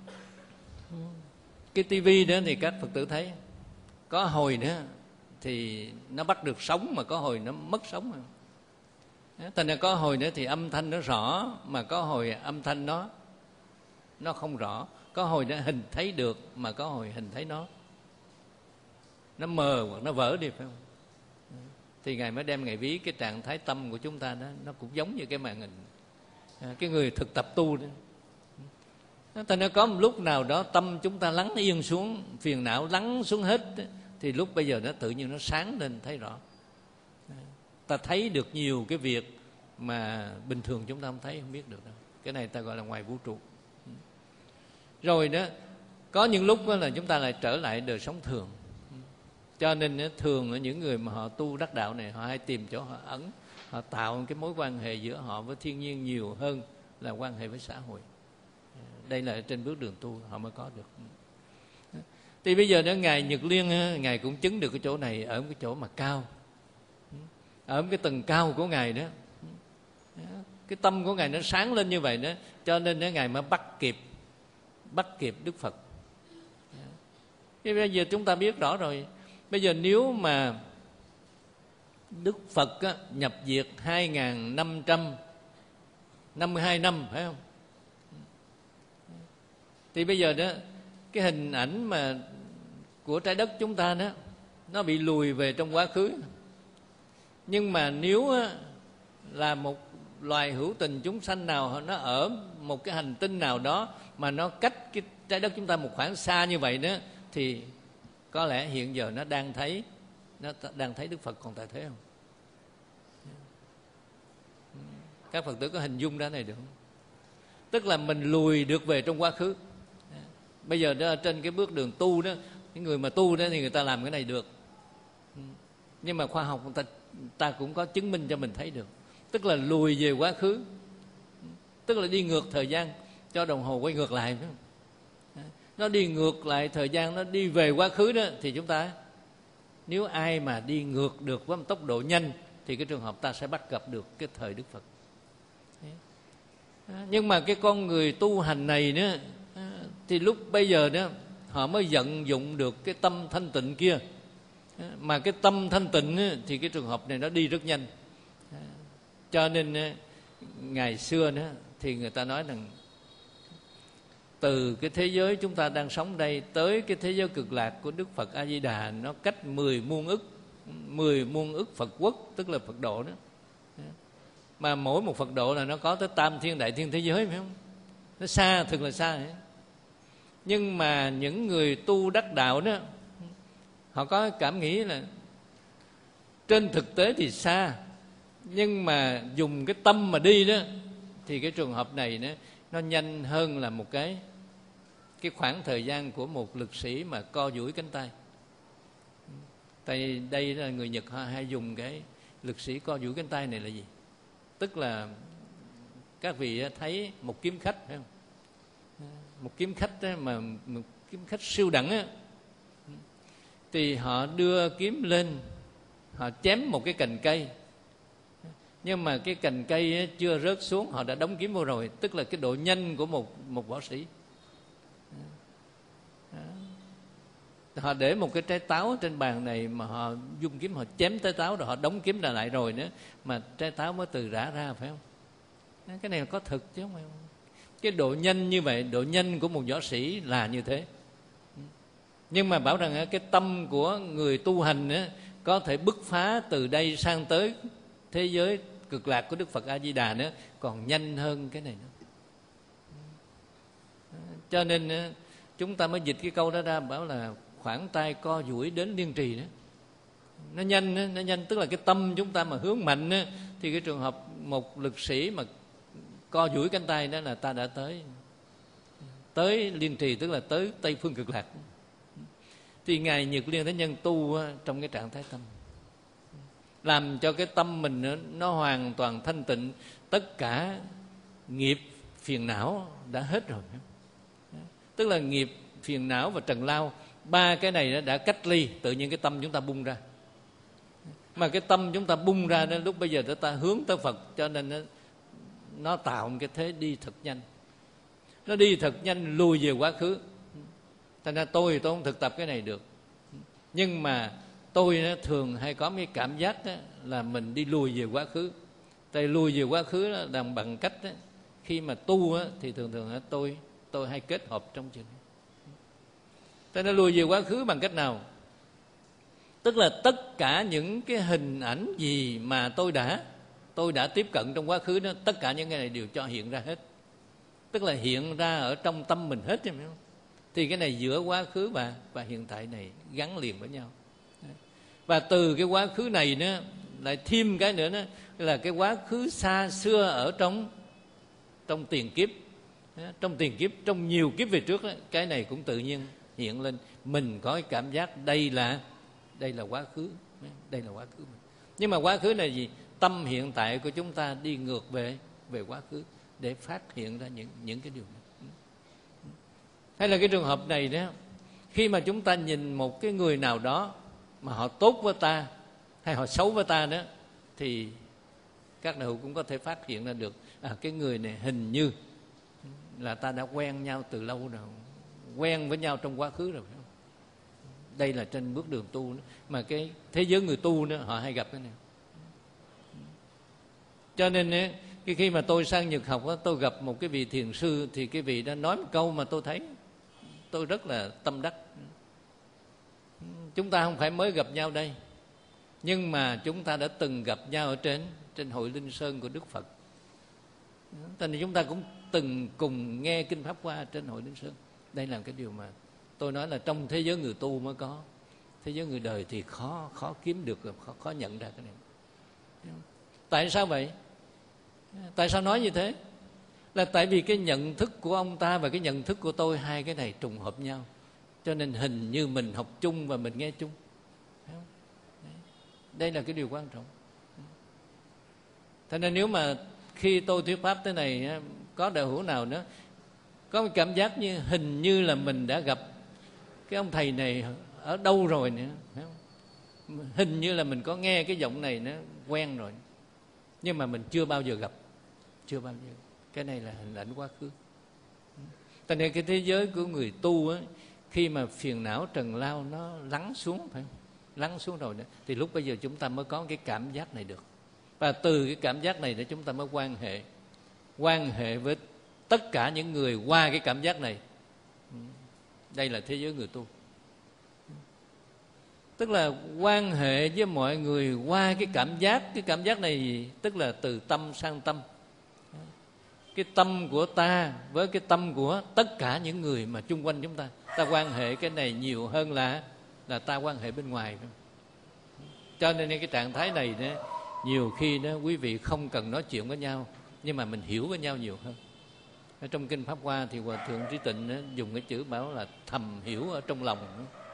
cái tivi đó thì các Phật tử thấy có hồi nữa thì nó bắt được sóng, mà có hồi nó mất sóng. Thành ra có hồi nữa thì âm thanh nó rõ, mà có hồi âm thanh nó nó không rõ. Có hồi nó hình thấy được, mà có hồi hình thấy nó nó mờ hoặc nó vỡ đi, phải không? Thì Ngài mới đem Ngài ví cái trạng thái tâm của chúng ta đó, nó cũng giống như cái màn hình. Cái người thực tập tu đó, thành ra có một lúc nào đó tâm chúng ta lắng yên xuống, phiền não lắng xuống hết, thì lúc bây giờ nó tự nhiên nó sáng lên, thấy rõ. Ta thấy được nhiều cái việc mà bình thường chúng ta không thấy, không biết được đâu. Cái này ta gọi là ngoài vũ trụ. Rồi đó, có những lúc đó là chúng ta lại trở lại đời sống thường. Cho nên thường những người mà họ tu đắc đạo này, họ hay tìm chỗ họ ẩn, họ tạo cái mối quan hệ giữa họ với thiên nhiên nhiều hơn là quan hệ với xã hội. Đây là trên bước đường tu họ mới có được. Thì bây giờ đó Ngài Nhật Liên, Ngài cũng chứng được cái chỗ này ở cái chỗ mà cao, ở cái tầng cao của Ngài đó. Cái tâm của Ngài nó sáng lên như vậy đó, cho nên đó, Ngài mới bắt kịp bắt kịp Đức Phật. Thì bây giờ chúng ta biết rõ rồi. Bây giờ nếu mà Đức Phật á, nhập diệt hai nghìn năm trăm năm mươi hai năm, phải không? Thì bây giờ đó, cái hình ảnh mà của trái đất chúng ta đó, nó bị lùi về trong quá khứ. Nhưng mà nếu á, là một loài hữu tình chúng sanh nào nó ở một cái hành tinh nào đó mà nó cách cái trái đất chúng ta một khoảng xa như vậy đó, thì có lẽ hiện giờ nó đang thấy nó đang thấy Đức Phật còn tại thế không? Các Phật tử có hình dung ra này được không? Tức là mình lùi được về trong quá khứ. Bây giờ đó, trên cái bước đường tu đó, những người mà tu đó thì người ta làm cái này được. Nhưng mà khoa học người ta, ta cũng có chứng minh cho mình thấy được. Tức là lùi về quá khứ, tức là đi ngược thời gian, cho đồng hồ quay ngược lại, phải không? Nó đi ngược lại thời gian, nó đi về quá khứ đó, thì chúng ta, nếu ai mà đi ngược được với một tốc độ nhanh, thì cái trường hợp ta sẽ bắt gặp được cái thời Đức Phật. Nhưng mà cái con người tu hành này nữa, thì lúc bây giờ đó họ mới vận dụng được cái tâm thanh tịnh kia. Mà cái tâm thanh tịnh thì cái trường hợp này nó đi rất nhanh. Cho nên ngày xưa đó, thì người ta nói rằng từ cái thế giới chúng ta đang sống đây tới cái thế giới cực lạc của Đức Phật A Di Đà, nó cách mười muôn ức mười muôn ức Phật quốc, tức là Phật độ đó. Mà mỗi một Phật độ là nó có tới tam thiên đại thiên thế giới, phải không? Nó xa, thực là xa. Nhưng mà những người tu đắc đạo đó, họ có cảm nghĩ là trên thực tế thì xa, nhưng mà dùng cái tâm mà đi đó, thì cái trường hợp này đó, nó nhanh hơn là một cái cái khoảng thời gian của một lực sĩ mà co duỗi cánh tay. Tại đây là người Nhật họ hay dùng cái lực sĩ co duỗi cánh tay này là gì? Tức là các vị thấy một kiếm khách phải không? Một kiếm khách mà một kiếm khách siêu đẳng á, thì họ đưa kiếm lên, họ chém một cái cành cây, nhưng mà cái cành cây chưa rớt xuống họ đã đóng kiếm vô rồi. Tức là cái độ nhanh của một một võ sĩ. Họ để một cái trái táo trên bàn này mà họ dung kiếm, họ chém trái táo rồi họ đóng kiếm lại rồi nữa mà trái táo mới từ rã ra, phải không? Cái này là có thực chứ không phải không? Cái độ nhanh như vậy, độ nhanh của một võ sĩ là như thế. Nhưng mà bảo rằng cái tâm của người tu hành có thể bứt phá từ đây sang tới thế giới cực lạc của Đức Phật A Di Đà nữa, còn nhanh hơn cái này nữa. Cho nên chúng ta mới dịch cái câu đó ra, bảo là khoảng tay co duỗi đến liên trì đó. Nó nhanh, nó nhanh tức là cái tâm chúng ta mà hướng mạnh đó, thì cái trường hợp một lực sĩ mà co duỗi cánh tay đó là ta đã tới tới liên trì, tức là tới Tây Phương Cực Lạc. Thì Ngài Nhật Liên Thánh Nhân tu trong cái trạng thái tâm, làm cho cái tâm mình nó hoàn toàn thanh tịnh, tất cả nghiệp phiền não đã hết rồi. Tức là nghiệp phiền não và trần lao, ba cái này đã cách ly, tự nhiên cái tâm chúng ta bung ra. Mà cái tâm chúng ta bung ra đó, lúc bây giờ chúng ta hướng tới Phật, cho nên nó, nó tạo một cái thế đi thật nhanh. Nó đi thật nhanh, lùi về quá khứ. Thành ra tôi tôi không thực tập cái này được. Nhưng mà tôi thường hay có cái cảm giác đó, là mình đi lùi về quá khứ. Tại lùi về quá khứ đó, là bằng cách đó, khi mà tu đó, thì thường thường đó, tôi tôi hay kết hợp trong chuyện này. Tại nó lùi về quá khứ bằng cách nào? Tức là tất cả những cái hình ảnh gì mà tôi đã tôi đã tiếp cận trong quá khứ đó, tất cả những cái này đều cho hiện ra hết. Tức là hiện ra ở trong tâm mình hết, phải không? Thì cái này giữa quá khứ và, và hiện tại này gắn liền với nhau. Và từ cái quá khứ này nữa, lại thêm cái nữa đó, là cái quá khứ xa xưa ở trong trong tiền kiếp. Trong tiền kiếp, trong nhiều kiếp về trước đó, cái này cũng tự nhiên hiện lên. Mình có cái cảm giác đây là đây là quá khứ, đây là quá khứ. Nhưng mà quá khứ là gì? Tâm hiện tại của chúng ta đi ngược về về quá khứ để phát hiện ra những những cái điều này. Hay là cái trường hợp này đó, khi mà chúng ta nhìn một cái người nào đó mà họ tốt với ta hay họ xấu với ta đó, thì các đạo hữu cũng có thể phát hiện ra được, à, cái người này hình như là ta đã quen nhau từ lâu rồi, quen với nhau trong quá khứ rồi, phải không? Đây là trên bước đường tu đó. Mà cái thế giới người tu đó, họ hay gặp cái này. Cho nên cái khi mà tôi sang Nhật học đó, tôi gặp một cái vị thiền sư, thì cái vị đó nói một câu mà tôi thấy tôi rất là tâm đắc. Chúng ta không phải mới gặp nhau đây, nhưng mà chúng ta đã từng gặp nhau ở trên trên hội Linh Sơn của Đức Phật. Cho nên chúng ta cũng từng cùng nghe kinh pháp qua trên hội Linh Sơn. Đây là cái điều mà tôi nói là trong thế giới người tu mới có. Thế giới người đời thì khó khó kiếm được, khó, khó nhận ra cái này. Tại sao vậy? Tại sao nói như thế? Là tại vì cái nhận thức của ông ta và cái nhận thức của tôi, hai cái này trùng hợp nhau, cho nên hình như mình học chung và mình nghe chung. Đây là cái điều quan trọng. Thế nên nếu mà khi tôi thuyết pháp thế này, có đạo hữu nào nữa có một cảm giác như hình như là mình đã gặp cái ông thầy này ở đâu rồi nữa, phải không? Hình như là mình có nghe cái giọng này nó quen rồi, nhưng mà mình chưa bao giờ gặp, chưa bao giờ. Cái này là hình ảnh quá khứ. Tại nên cái thế giới của người tu á, khi mà phiền não trần lao nó lắng xuống, phải không? Lắng xuống rồi đó, thì lúc bây giờ chúng ta mới có cái cảm giác này được. Và từ cái cảm giác này để chúng ta mới quan hệ quan hệ với tất cả những người qua cái cảm giác này. Đây là thế giới người tu. Tức là quan hệ với mọi người qua cái cảm giác. Cái cảm giác này gì? Tức là từ tâm sang tâm. Cái tâm của ta với cái tâm của tất cả những người mà chung quanh chúng ta. Ta quan hệ cái này nhiều hơn là là ta quan hệ bên ngoài. Cho nên cái trạng thái này đó, nhiều khi đó quý vị không cần nói chuyện với nhau, nhưng mà mình hiểu với nhau nhiều hơn. Ở trong kinh Pháp Hoa thì Hòa Thượng Trí Tịnh đó, dùng cái chữ bảo là thầm hiểu ở trong lòng,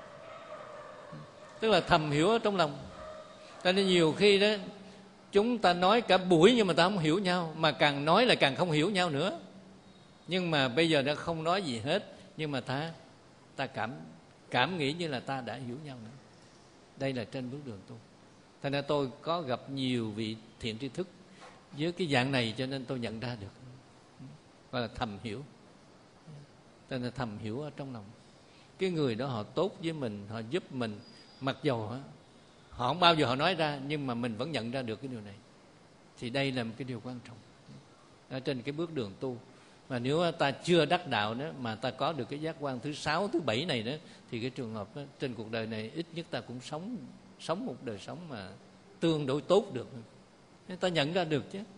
tức là thầm hiểu ở trong lòng. Cho nên nhiều khi đó chúng ta nói cả buổi nhưng mà ta không hiểu nhau, mà càng nói là càng không hiểu nhau nữa. Nhưng mà bây giờ đã không nói gì hết, nhưng mà ta ta cảm cảm nghĩ như là ta đã hiểu nhau nữa. Đây là trên bước đường tu. Thành ra tôi có gặp nhiều vị thiện tri thức với cái dạng này, cho nên tôi nhận ra được, gọi là thầm hiểu. Thành ra thầm hiểu ở trong lòng. Cái người đó họ tốt với mình, họ giúp mình, mặc dầu họ không bao giờ họ nói ra, nhưng mà mình vẫn nhận ra được cái điều này. Thì đây là một cái điều quan trọng ở trên cái bước đường tu. Mà nếu ta chưa đắc đạo đó, mà ta có được cái giác quan thứ sáu, thứ bảy này đó, thì cái trường hợp đó, trên cuộc đời này ít nhất ta cũng sống sống một đời sống mà tương đối tốt được. Nên ta nhận ra được chứ.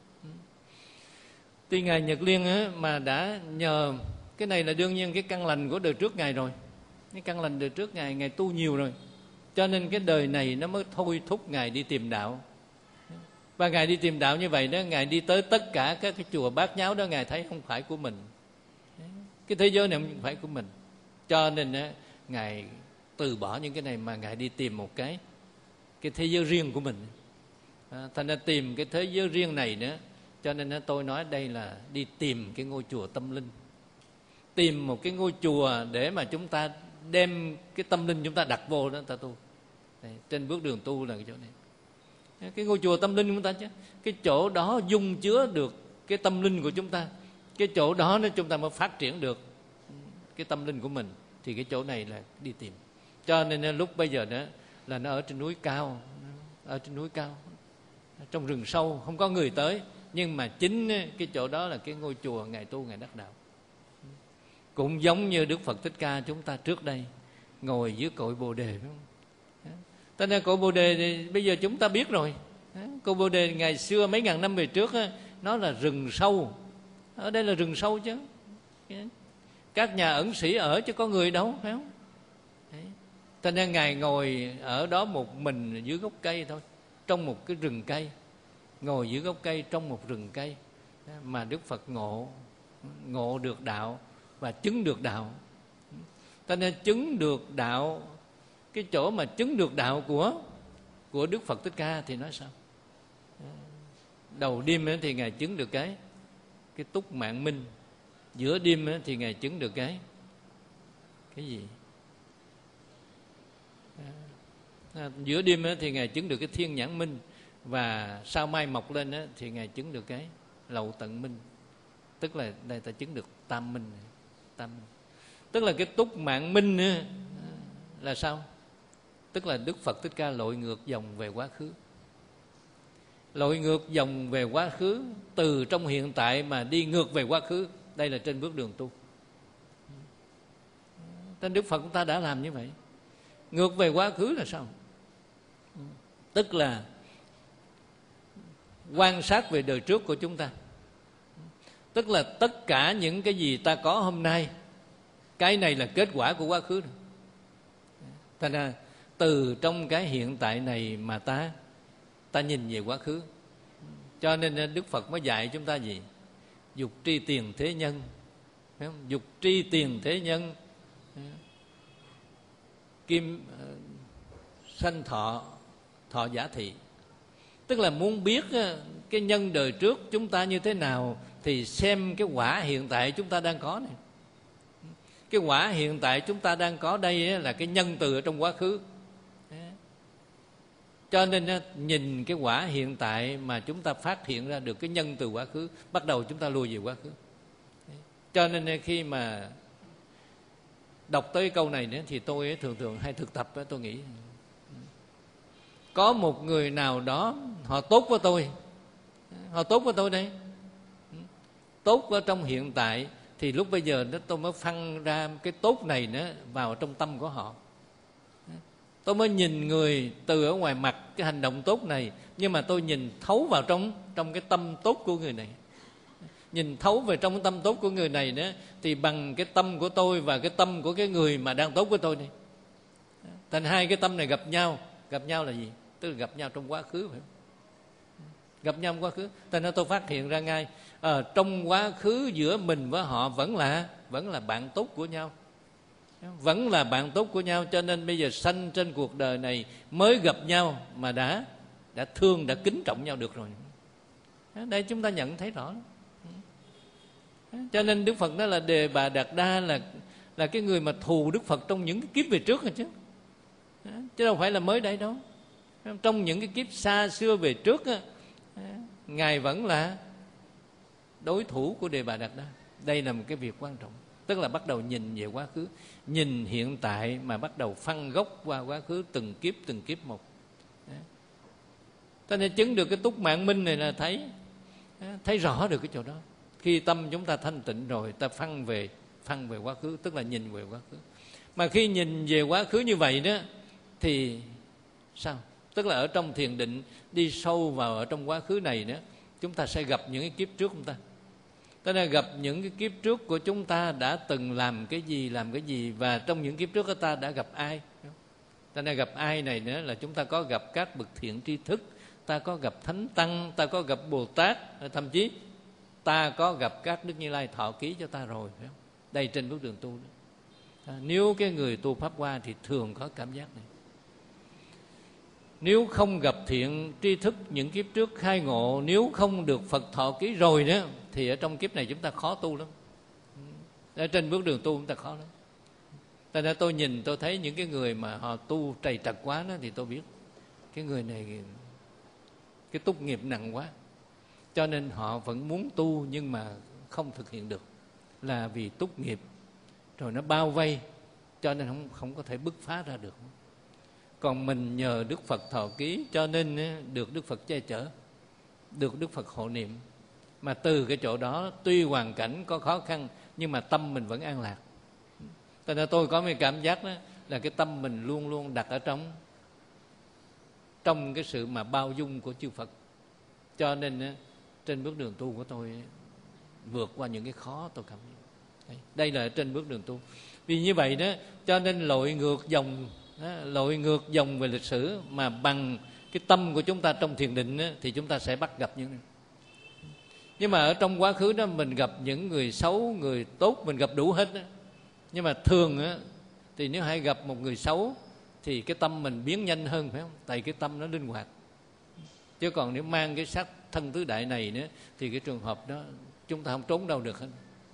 Tuy Ngài Nhật Liên á, mà đã nhờ cái này là đương nhiên cái căn lành của đời trước Ngài rồi. Cái căn lành đời trước Ngài, Ngài tu nhiều rồi, cho nên cái đời này nó mới thôi thúc Ngài đi tìm đạo. Và Ngài đi tìm đạo như vậy đó, Ngài đi tới tất cả các cái chùa bát nháo đó, Ngài thấy không phải của mình, cái thế giới này không phải của mình. Cho nên đó, Ngài từ bỏ những cái này mà Ngài đi tìm một cái cái thế giới riêng của mình. À, thành ra tìm cái thế giới riêng này nữa. Cho nên đó, tôi nói đây là đi tìm cái ngôi chùa tâm linh. Tìm một cái ngôi chùa để mà chúng ta đem cái tâm linh chúng ta đặt vô đó ta tu. Đây, trên bước đường tu là cái chỗ này. Cái ngôi chùa tâm linh của chúng ta chứ, cái chỗ đó dung chứa được cái tâm linh của chúng ta. Cái chỗ đó nó chúng ta mới phát triển được cái tâm linh của mình. Thì cái chỗ này là đi tìm. Cho nên lúc bây giờ đó là nó ở trên núi cao, ở trên núi cao, trong rừng sâu, không có người tới. Nhưng mà chính cái chỗ đó là cái ngôi chùa Ngài tu, Ngài đắc đạo. Cũng giống như Đức Phật Thích Ca chúng ta trước đây ngồi dưới cội Bồ Đề, phải không? Cho nên cội Bồ Đề thì bây giờ chúng ta biết rồi. Cội Bồ Đề ngày xưa mấy ngàn năm về trước nó là rừng sâu. Ở đây là rừng sâu chứ. Các nhà ẩn sĩ ở chứ có người đâu, phải không? Cho nên Ngài ngồi ở đó một mình dưới gốc cây thôi, trong một cái rừng cây. Ngồi dưới gốc cây trong một rừng cây mà Đức Phật ngộ ngộ được đạo và chứng được đạo. Cho nên chứng được đạo, cái chỗ mà chứng được đạo của của Đức Phật Thích Ca thì nói sao? Đầu đêm thì Ngài chứng được cái cái túc mạng minh, giữa đêm thì Ngài chứng được cái cái gì? À, giữa đêm thì Ngài chứng được cái thiên nhãn minh, và sau mai mọc lên thì Ngài chứng được cái lậu tận minh. Tức là đây ta chứng được tam minh. Tam minh. Tức là cái túc mạng minh là sao? Tức là Đức Phật Thích Ca lội ngược dòng về quá khứ. Lội ngược dòng về quá khứ, từ trong hiện tại mà đi ngược về quá khứ. Đây là trên bước đường tu. Tên Đức Phật chúng ta đã làm như vậy. Ngược về quá khứ là sao? Tức là quan sát về đời trước của chúng ta. Tức là tất cả những cái gì ta có hôm nay, cái này là kết quả của quá khứ. Thành ra từ trong cái hiện tại này mà ta ta nhìn về quá khứ. Cho nên Đức Phật mới dạy chúng ta gì? Dục tri tiền thế nhân. Phải không? Dục tri tiền thế nhân, kim uh, sanh thọ thọ giả thị. Tức là muốn biết uh, cái nhân đời trước chúng ta như thế nào thì xem cái quả hiện tại chúng ta đang có này. Cái quả hiện tại chúng ta đang có đây là cái nhân từ ở trong quá khứ. Cho nên nhìn cái quả hiện tại mà chúng ta phát hiện ra được cái nhân từ quá khứ, bắt đầu chúng ta lùi về quá khứ. Cho nên khi mà đọc tới câu này nữa thì tôi thường thường hay thực tập, tôi nghĩ có một người nào đó họ tốt với tôi, họ tốt với tôi đây, tốt ở trong hiện tại, thì lúc bây giờ đó tôi mới phân ra cái tốt này nữa vào trong tâm của họ. Tôi mới nhìn người từ ở ngoài mặt cái hành động tốt này, nhưng mà tôi nhìn thấu vào trong trong cái tâm tốt của người này. Nhìn thấu về trong cái tâm tốt của người này nữa, thì bằng cái tâm của tôi và cái tâm của cái người mà đang tốt với tôi này, thành hai cái tâm này gặp nhau. Gặp nhau là gì? Tức là gặp nhau trong quá khứ, phải không? gặp nhau quá khứ. Cho nên tôi phát hiện ra ngay, à, trong quá khứ giữa mình với họ vẫn là vẫn là bạn tốt của nhau, vẫn là bạn tốt của nhau. Cho nên bây giờ sanh trên cuộc đời này mới gặp nhau mà đã đã thương, đã kính trọng nhau được rồi. Đây chúng ta nhận thấy rõ. Cho nên Đức Phật đó là Đề Bà Đạt Đa là là cái người mà thù Đức Phật trong những cái kiếp về trước rồi chứ, chứ đâu phải là mới đây đâu. Trong những cái kiếp xa xưa về trước á, Ngài vẫn là đối thủ của Đề Bà Đạt Đa. Đây là một cái việc quan trọng. Tức là bắt đầu nhìn về quá khứ, nhìn hiện tại mà bắt đầu phân gốc qua quá khứ, từng kiếp từng kiếp một. Cho nên chứng được cái túc mạng minh này là thấy thấy rõ được cái chỗ đó. Khi tâm chúng ta thanh tịnh rồi, ta phân về phân về quá khứ, tức là nhìn về quá khứ. Mà khi nhìn về quá khứ như vậy đó thì sao? Tức là ở trong thiền định đi sâu vào ở trong quá khứ này đó, chúng ta sẽ gặp những cái kiếp trước chúng ta. Tức là gặp những cái kiếp trước của chúng ta đã từng làm cái gì, làm cái gì, và trong những kiếp trước của ta đã gặp ai. Ta đã gặp ai này nữa là chúng ta có gặp các bậc thiện tri thức, ta có gặp Thánh Tăng, ta có gặp Bồ Tát, thậm chí ta có gặp các Đức Như Lai thọ ký cho ta rồi. Phải không? Đây trên bước đường tu đó. À, nếu cái người tu Pháp Hoa thì thường có cảm giác này. Nếu không gặp thiện tri thức những kiếp trước khai ngộ, nếu không được Phật thọ ký rồi đó, thì ở trong kiếp này chúng ta khó tu lắm. Ở trên bước đường tu chúng ta khó lắm. Tại nên tôi nhìn tôi thấy những cái người mà họ tu trầy trật quá đó, thì tôi biết cái người này cái túc nghiệp nặng quá, cho nên họ vẫn muốn tu nhưng mà không thực hiện được, là vì túc nghiệp rồi nó bao vây, cho nên không không có thể bứt phá ra được. Còn mình nhờ Đức Phật thọ ký cho nên được Đức Phật che chở, được Đức Phật hộ niệm. Mà từ cái chỗ đó tuy hoàn cảnh có khó khăn nhưng mà tâm mình vẫn an lạc. Cho nên tôi có một cảm giác đó là cái tâm mình luôn luôn đặt ở trong trong cái sự mà bao dung của chư Phật. Cho nên trên bước đường tu của tôi vượt qua những cái khó tôi cảm thấy. Đây là trên bước đường tu. Vì như vậy đó, cho nên lội ngược dòng đó, lội ngược dòng về lịch sử mà bằng cái tâm của chúng ta trong thiền định đó, thì chúng ta sẽ bắt gặp những này. Nhưng mà ở trong quá khứ đó mình gặp những người xấu, người tốt, mình gặp đủ hết đó. Nhưng mà thường á, thì nếu hay gặp một người xấu thì cái tâm mình biến nhanh hơn, phải không? Tại cái tâm nó linh hoạt. Chứ còn nếu mang cái sắc thân tứ đại này nữa thì cái trường hợp đó chúng ta không trốn đâu được hết.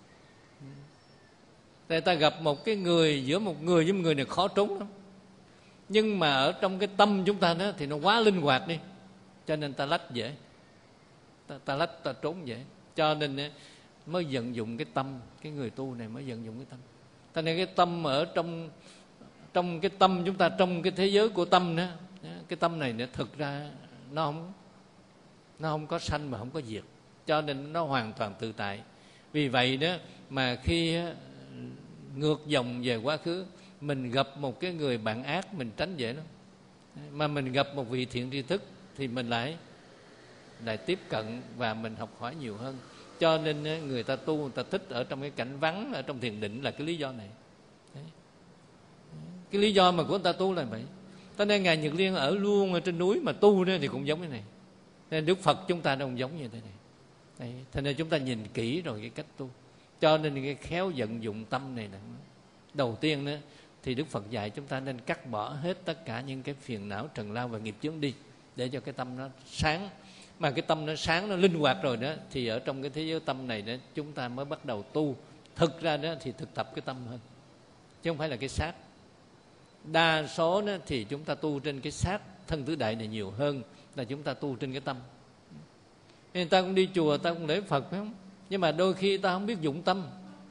Tại ta gặp một cái người, giữa một người với một người này khó trốn lắm. Nhưng mà ở trong cái tâm chúng ta đó thì nó quá linh hoạt đi, cho nên ta lách dễ, ta, ta lách ta trốn dễ. Cho nên mới vận dụng cái tâm, cái người tu này mới vận dụng cái tâm. Cho nên cái tâm ở trong trong cái tâm chúng ta, trong cái thế giới của tâm đó, cái tâm này nó thực ra nó không nó không có sanh mà không có diệt, cho nên nó hoàn toàn tự tại. Vì vậy đó mà khi ngược dòng về quá khứ, mình gặp một cái người bạn ác mình tránh dễ lắm, mà mình gặp một vị thiện tri thức thì mình lại lại tiếp cận và mình học hỏi nhiều hơn. Cho nên người ta tu, người ta thích ở trong cái cảnh vắng, ở trong thiền định là cái lý do này. Đấy. Cái lý do mà của người ta tu là vậy. Cho nên Ngài Nhật Liên ở luôn ở trên núi mà tu đó thì cũng giống cái này. Nên Đức Phật chúng ta cũng giống như thế này. Đấy. Thế nên chúng ta nhìn kỹ rồi cái cách tu. Cho nên cái khéo vận dụng tâm này là đầu tiên đó, thì Đức Phật dạy chúng ta nên cắt bỏ hết tất cả những cái phiền não, trần lao và nghiệp chướng đi, để cho cái tâm nó sáng. Mà cái tâm nó sáng, nó linh hoạt rồi đó, thì ở trong cái thế giới tâm này đó, chúng ta mới bắt đầu tu. Thực ra đó thì thực tập cái tâm hơn, chứ không phải là cái xác. Đa số đó thì chúng ta tu trên cái xác thân tứ đại này nhiều hơn là chúng ta tu trên cái tâm. Nên ta cũng đi chùa, ta cũng lễ Phật, phải không? Nhưng mà đôi khi ta không biết dụng tâm.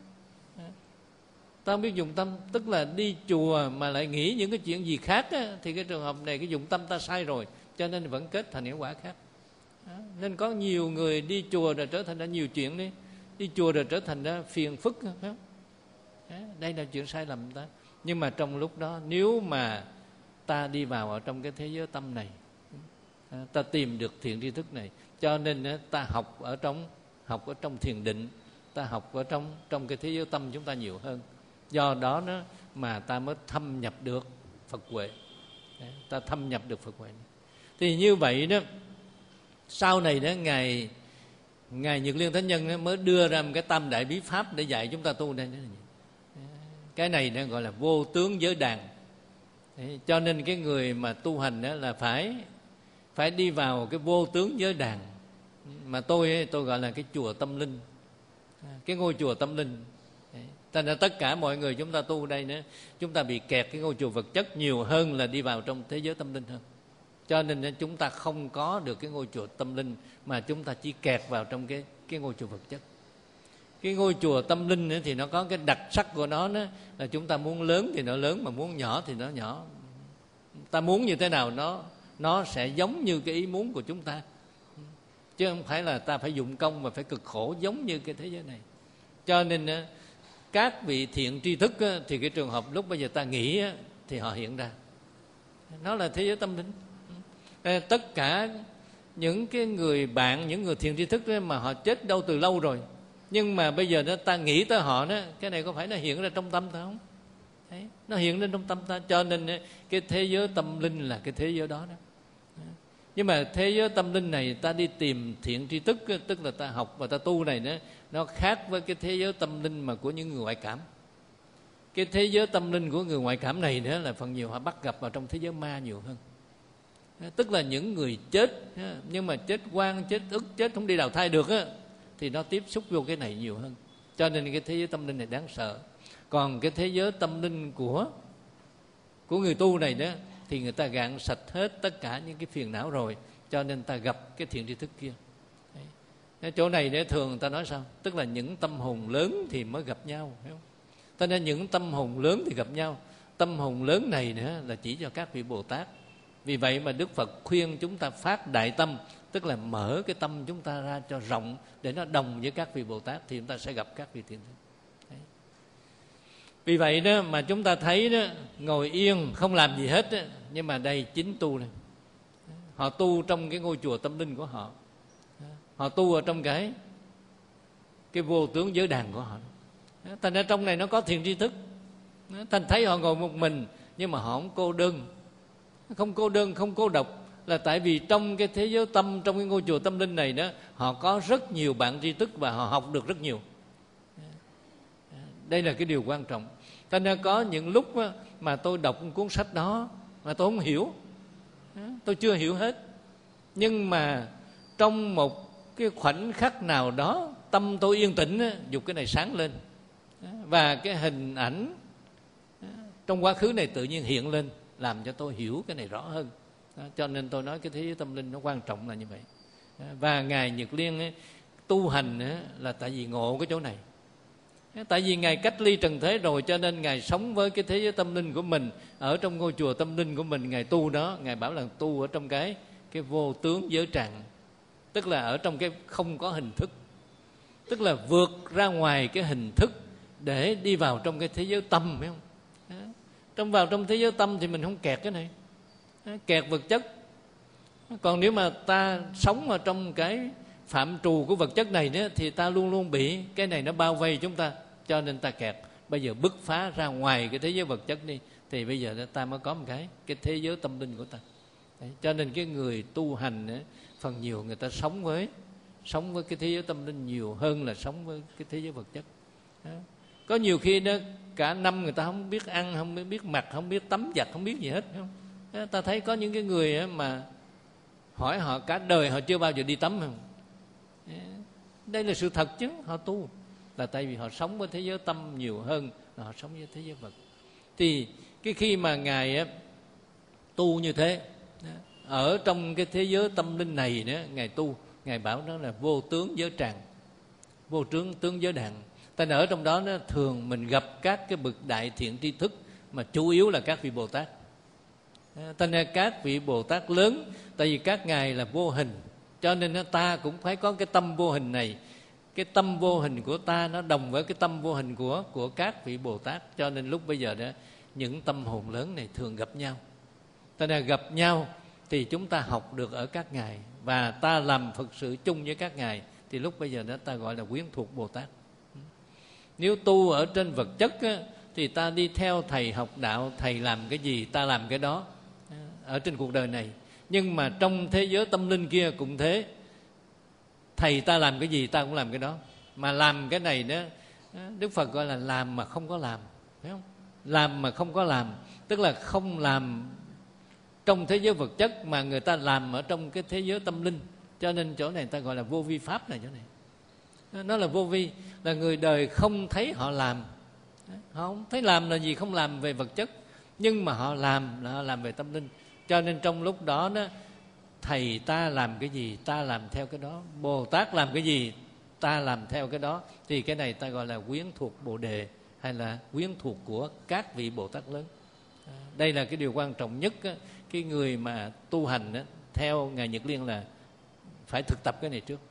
Ta không biết dụng tâm, tức là đi chùa mà lại nghĩ những cái chuyện gì khác á, thì cái trường hợp này cái dụng tâm ta sai rồi, cho nên vẫn kết thành những quả khác. Đó. Nên có nhiều người đi chùa rồi trở thành ra nhiều chuyện đi, đi chùa rồi trở thành ra phiền phức, phải không? Đó. Đây là chuyện sai lầm ta. Nhưng mà trong lúc đó nếu mà ta đi vào ở trong cái thế giới tâm này, ta tìm được thiện tri thức này, cho nên ta học ở trong học ở trong thiền định, ta học ở trong trong cái thế giới tâm chúng ta nhiều hơn. Do đó nó mà ta mới thâm nhập được Phật huệ. Ta thâm nhập được Phật huệ. Thì như vậy đó, sau này đó ngài ngài Nhật Liên Thánh Nhân mới đưa ra một cái tam đại bí pháp để dạy chúng ta tu đây. Cái này nó gọi là vô tướng giới đàn. Cho nên cái người mà tu hành đó là phải phải đi vào cái vô tướng giới đàn, mà tôi tôi gọi là cái chùa tâm linh, cái ngôi chùa tâm linh. Thành ra tất cả mọi người chúng ta tu đây nữa, chúng ta bị kẹt cái ngôi chùa vật chất nhiều hơn là đi vào trong thế giới tâm linh hơn. Cho nên chúng ta không có được cái ngôi chùa tâm linh, mà chúng ta chỉ kẹt vào trong cái cái ngôi chùa vật chất. Cái ngôi chùa tâm linh thì nó có cái đặc sắc của nó, đó là chúng ta muốn lớn thì nó lớn, mà muốn nhỏ thì nó nhỏ. Ta muốn như thế nào nó nó sẽ giống như cái ý muốn của chúng ta, chứ không phải là ta phải dụng công và phải cực khổ giống như cái thế giới này. Cho nên các vị thiện tri thức thì cái trường hợp lúc bây giờ ta nghĩ thì họ hiện ra, nó là thế giới tâm linh. Tất cả những cái người bạn, những người thiện tri thức đó mà họ chết đâu từ lâu rồi, nhưng mà bây giờ đó ta nghĩ tới họ đó, cái này có phải nó hiện ra trong tâm ta không? Đấy, nó hiện lên trong tâm ta. Cho nên cái thế giới tâm linh là cái thế giới đó đó. Nhưng mà thế giới tâm linh này ta đi tìm thiện tri thức, tức là ta học và ta tu này đó, nó khác với cái thế giới tâm linh mà của những người ngoại cảm. Cái thế giới tâm linh của người ngoại cảm này nữa là phần nhiều họ bắt gặp vào trong thế giới ma nhiều hơn. Tức là những người chết nhưng mà chết oan, chết ức, chết không đi đào thai được á, thì nó tiếp xúc vô cái này nhiều hơn. Cho nên cái thế giới tâm linh này đáng sợ. Còn cái thế giới tâm linh của của người tu này đó thì người ta gạn sạch hết tất cả những cái phiền não rồi, cho nên ta gặp cái thiện tri thức kia. Đấy. Chỗ này để thường người ta nói sao? Tức là những tâm hồn lớn thì mới gặp nhau, phải không? Cho nên những tâm hồn lớn thì gặp nhau. Tâm hồn lớn này nữa là chỉ cho các vị Bồ Tát. Vì vậy mà Đức Phật khuyên chúng ta phát đại tâm, tức là mở cái tâm chúng ta ra cho rộng để nó đồng với các vị Bồ Tát, thì chúng ta sẽ gặp các vị thiện thức. Đấy. Vì vậy đó mà chúng ta thấy đó, ngồi yên không làm gì hết đó, nhưng mà đây chính tu này. Họ tu trong cái ngôi chùa tâm linh của họ, họ tu ở trong cái cái vô tướng giới đàn của họ. Thành ra trong này nó có thiện tri thức. Thành thấy họ ngồi một mình nhưng mà họ không cô đơn. Không cô đơn, không cô độc, là tại vì trong cái thế giới tâm, trong cái ngôi chùa tâm linh này đó, họ có rất nhiều bạn tri thức và họ học được rất nhiều. Đây là cái điều quan trọng. Thành ra có những lúc mà tôi đọc cuốn sách đó mà tôi không hiểu, tôi chưa hiểu hết, nhưng mà trong một cái khoảnh khắc nào đó tâm tôi yên tĩnh, dục cái này sáng lên, và cái hình ảnh trong quá khứ này tự nhiên hiện lên, làm cho tôi hiểu cái này rõ hơn. Cho nên tôi nói cái thế giới tâm linh nó quan trọng là như vậy. Và Ngài Nhật Liên ấy, tu hành ấy, là tại vì ngộ cái chỗ này. Tại vì Ngài cách ly trần thế rồi, cho nên Ngài sống với cái thế giới tâm linh của mình, ở trong ngôi chùa tâm linh của mình. Ngài tu đó, Ngài bảo là tu ở trong cái cái vô tướng giới trạng, tức là ở trong cái không có hình thức, tức là vượt ra ngoài cái hình thức để đi vào trong cái thế giới tâm, phải không? Trong vào trong thế giới tâm thì mình không kẹt cái này, kẹt vật chất. Còn nếu mà ta sống ở trong cái phạm trù của vật chất này nữa, thì ta luôn luôn bị cái này nó bao vây chúng ta, cho nên ta kẹt. Bây giờ bứt phá ra ngoài cái thế giới vật chất đi, thì bây giờ ta mới có một cái cái thế giới tâm linh của ta. Đấy. Cho nên cái người tu hành ấy, phần nhiều người ta sống với sống với cái thế giới tâm linh nhiều hơn là sống với cái thế giới vật chất. Đó. Có nhiều khi đó cả năm người ta không biết ăn, không biết mặc, không biết tắm giặt, không biết gì hết, không? Đó, ta thấy có những cái người mà hỏi họ cả đời họ chưa bao giờ đi tắm, không? Đây là sự thật chứ. Họ tu là tại vì họ sống với thế giới tâm nhiều hơn là họ sống với thế giới vật. Thì cái khi mà Ngài á, tu như thế, ở trong cái thế giới tâm linh này đó, Ngài tu, Ngài bảo đó là vô tướng giới tràng, vô tướng tướng giới đàn. Ta ở trong đó nó thường mình gặp các cái bậc đại thiện tri thức, mà chủ yếu là các vị Bồ Tát. Ta nên các vị Bồ Tát lớn, tại vì các ngài là vô hình, cho nên ta cũng phải có cái tâm vô hình này. Cái tâm vô hình của ta nó đồng với cái tâm vô hình của của các vị Bồ Tát, cho nên lúc bây giờ đó những tâm hồn lớn này thường gặp nhau. Ta nên gặp nhau thì chúng ta học được ở các ngài, và ta làm Phật sự chung với các ngài, thì lúc bây giờ đó ta gọi là quyến thuộc Bồ Tát. Nếu tu ở trên vật chất á, thì ta đi theo thầy học đạo, thầy làm cái gì ta làm cái đó ở trên cuộc đời này. Nhưng mà trong thế giới tâm linh kia cũng thế, thầy ta làm cái gì ta cũng làm cái đó. Mà làm cái này đó, Đức Phật gọi là làm mà không có làm, phải không? Làm mà không có làm, tức là không làm trong thế giới vật chất mà người ta làm ở trong cái thế giới tâm linh. Cho nên chỗ này ta gọi là vô vi pháp này. Chỗ này nó là vô vi, là người đời không thấy họ làm. Họ không thấy làm là gì, không làm về vật chất, nhưng mà họ làm là họ làm về tâm linh. Cho nên trong lúc đó đó, thầy ta làm cái gì ta làm theo cái đó, Bồ Tát làm cái gì ta làm theo cái đó. Thì cái này ta gọi là quyến thuộc Bồ Đề, hay là quyến thuộc của các vị Bồ Tát lớn. Đây là cái điều quan trọng nhất á, cái người mà tu hành á, theo Ngài Nhật Liên là phải thực tập cái này trước.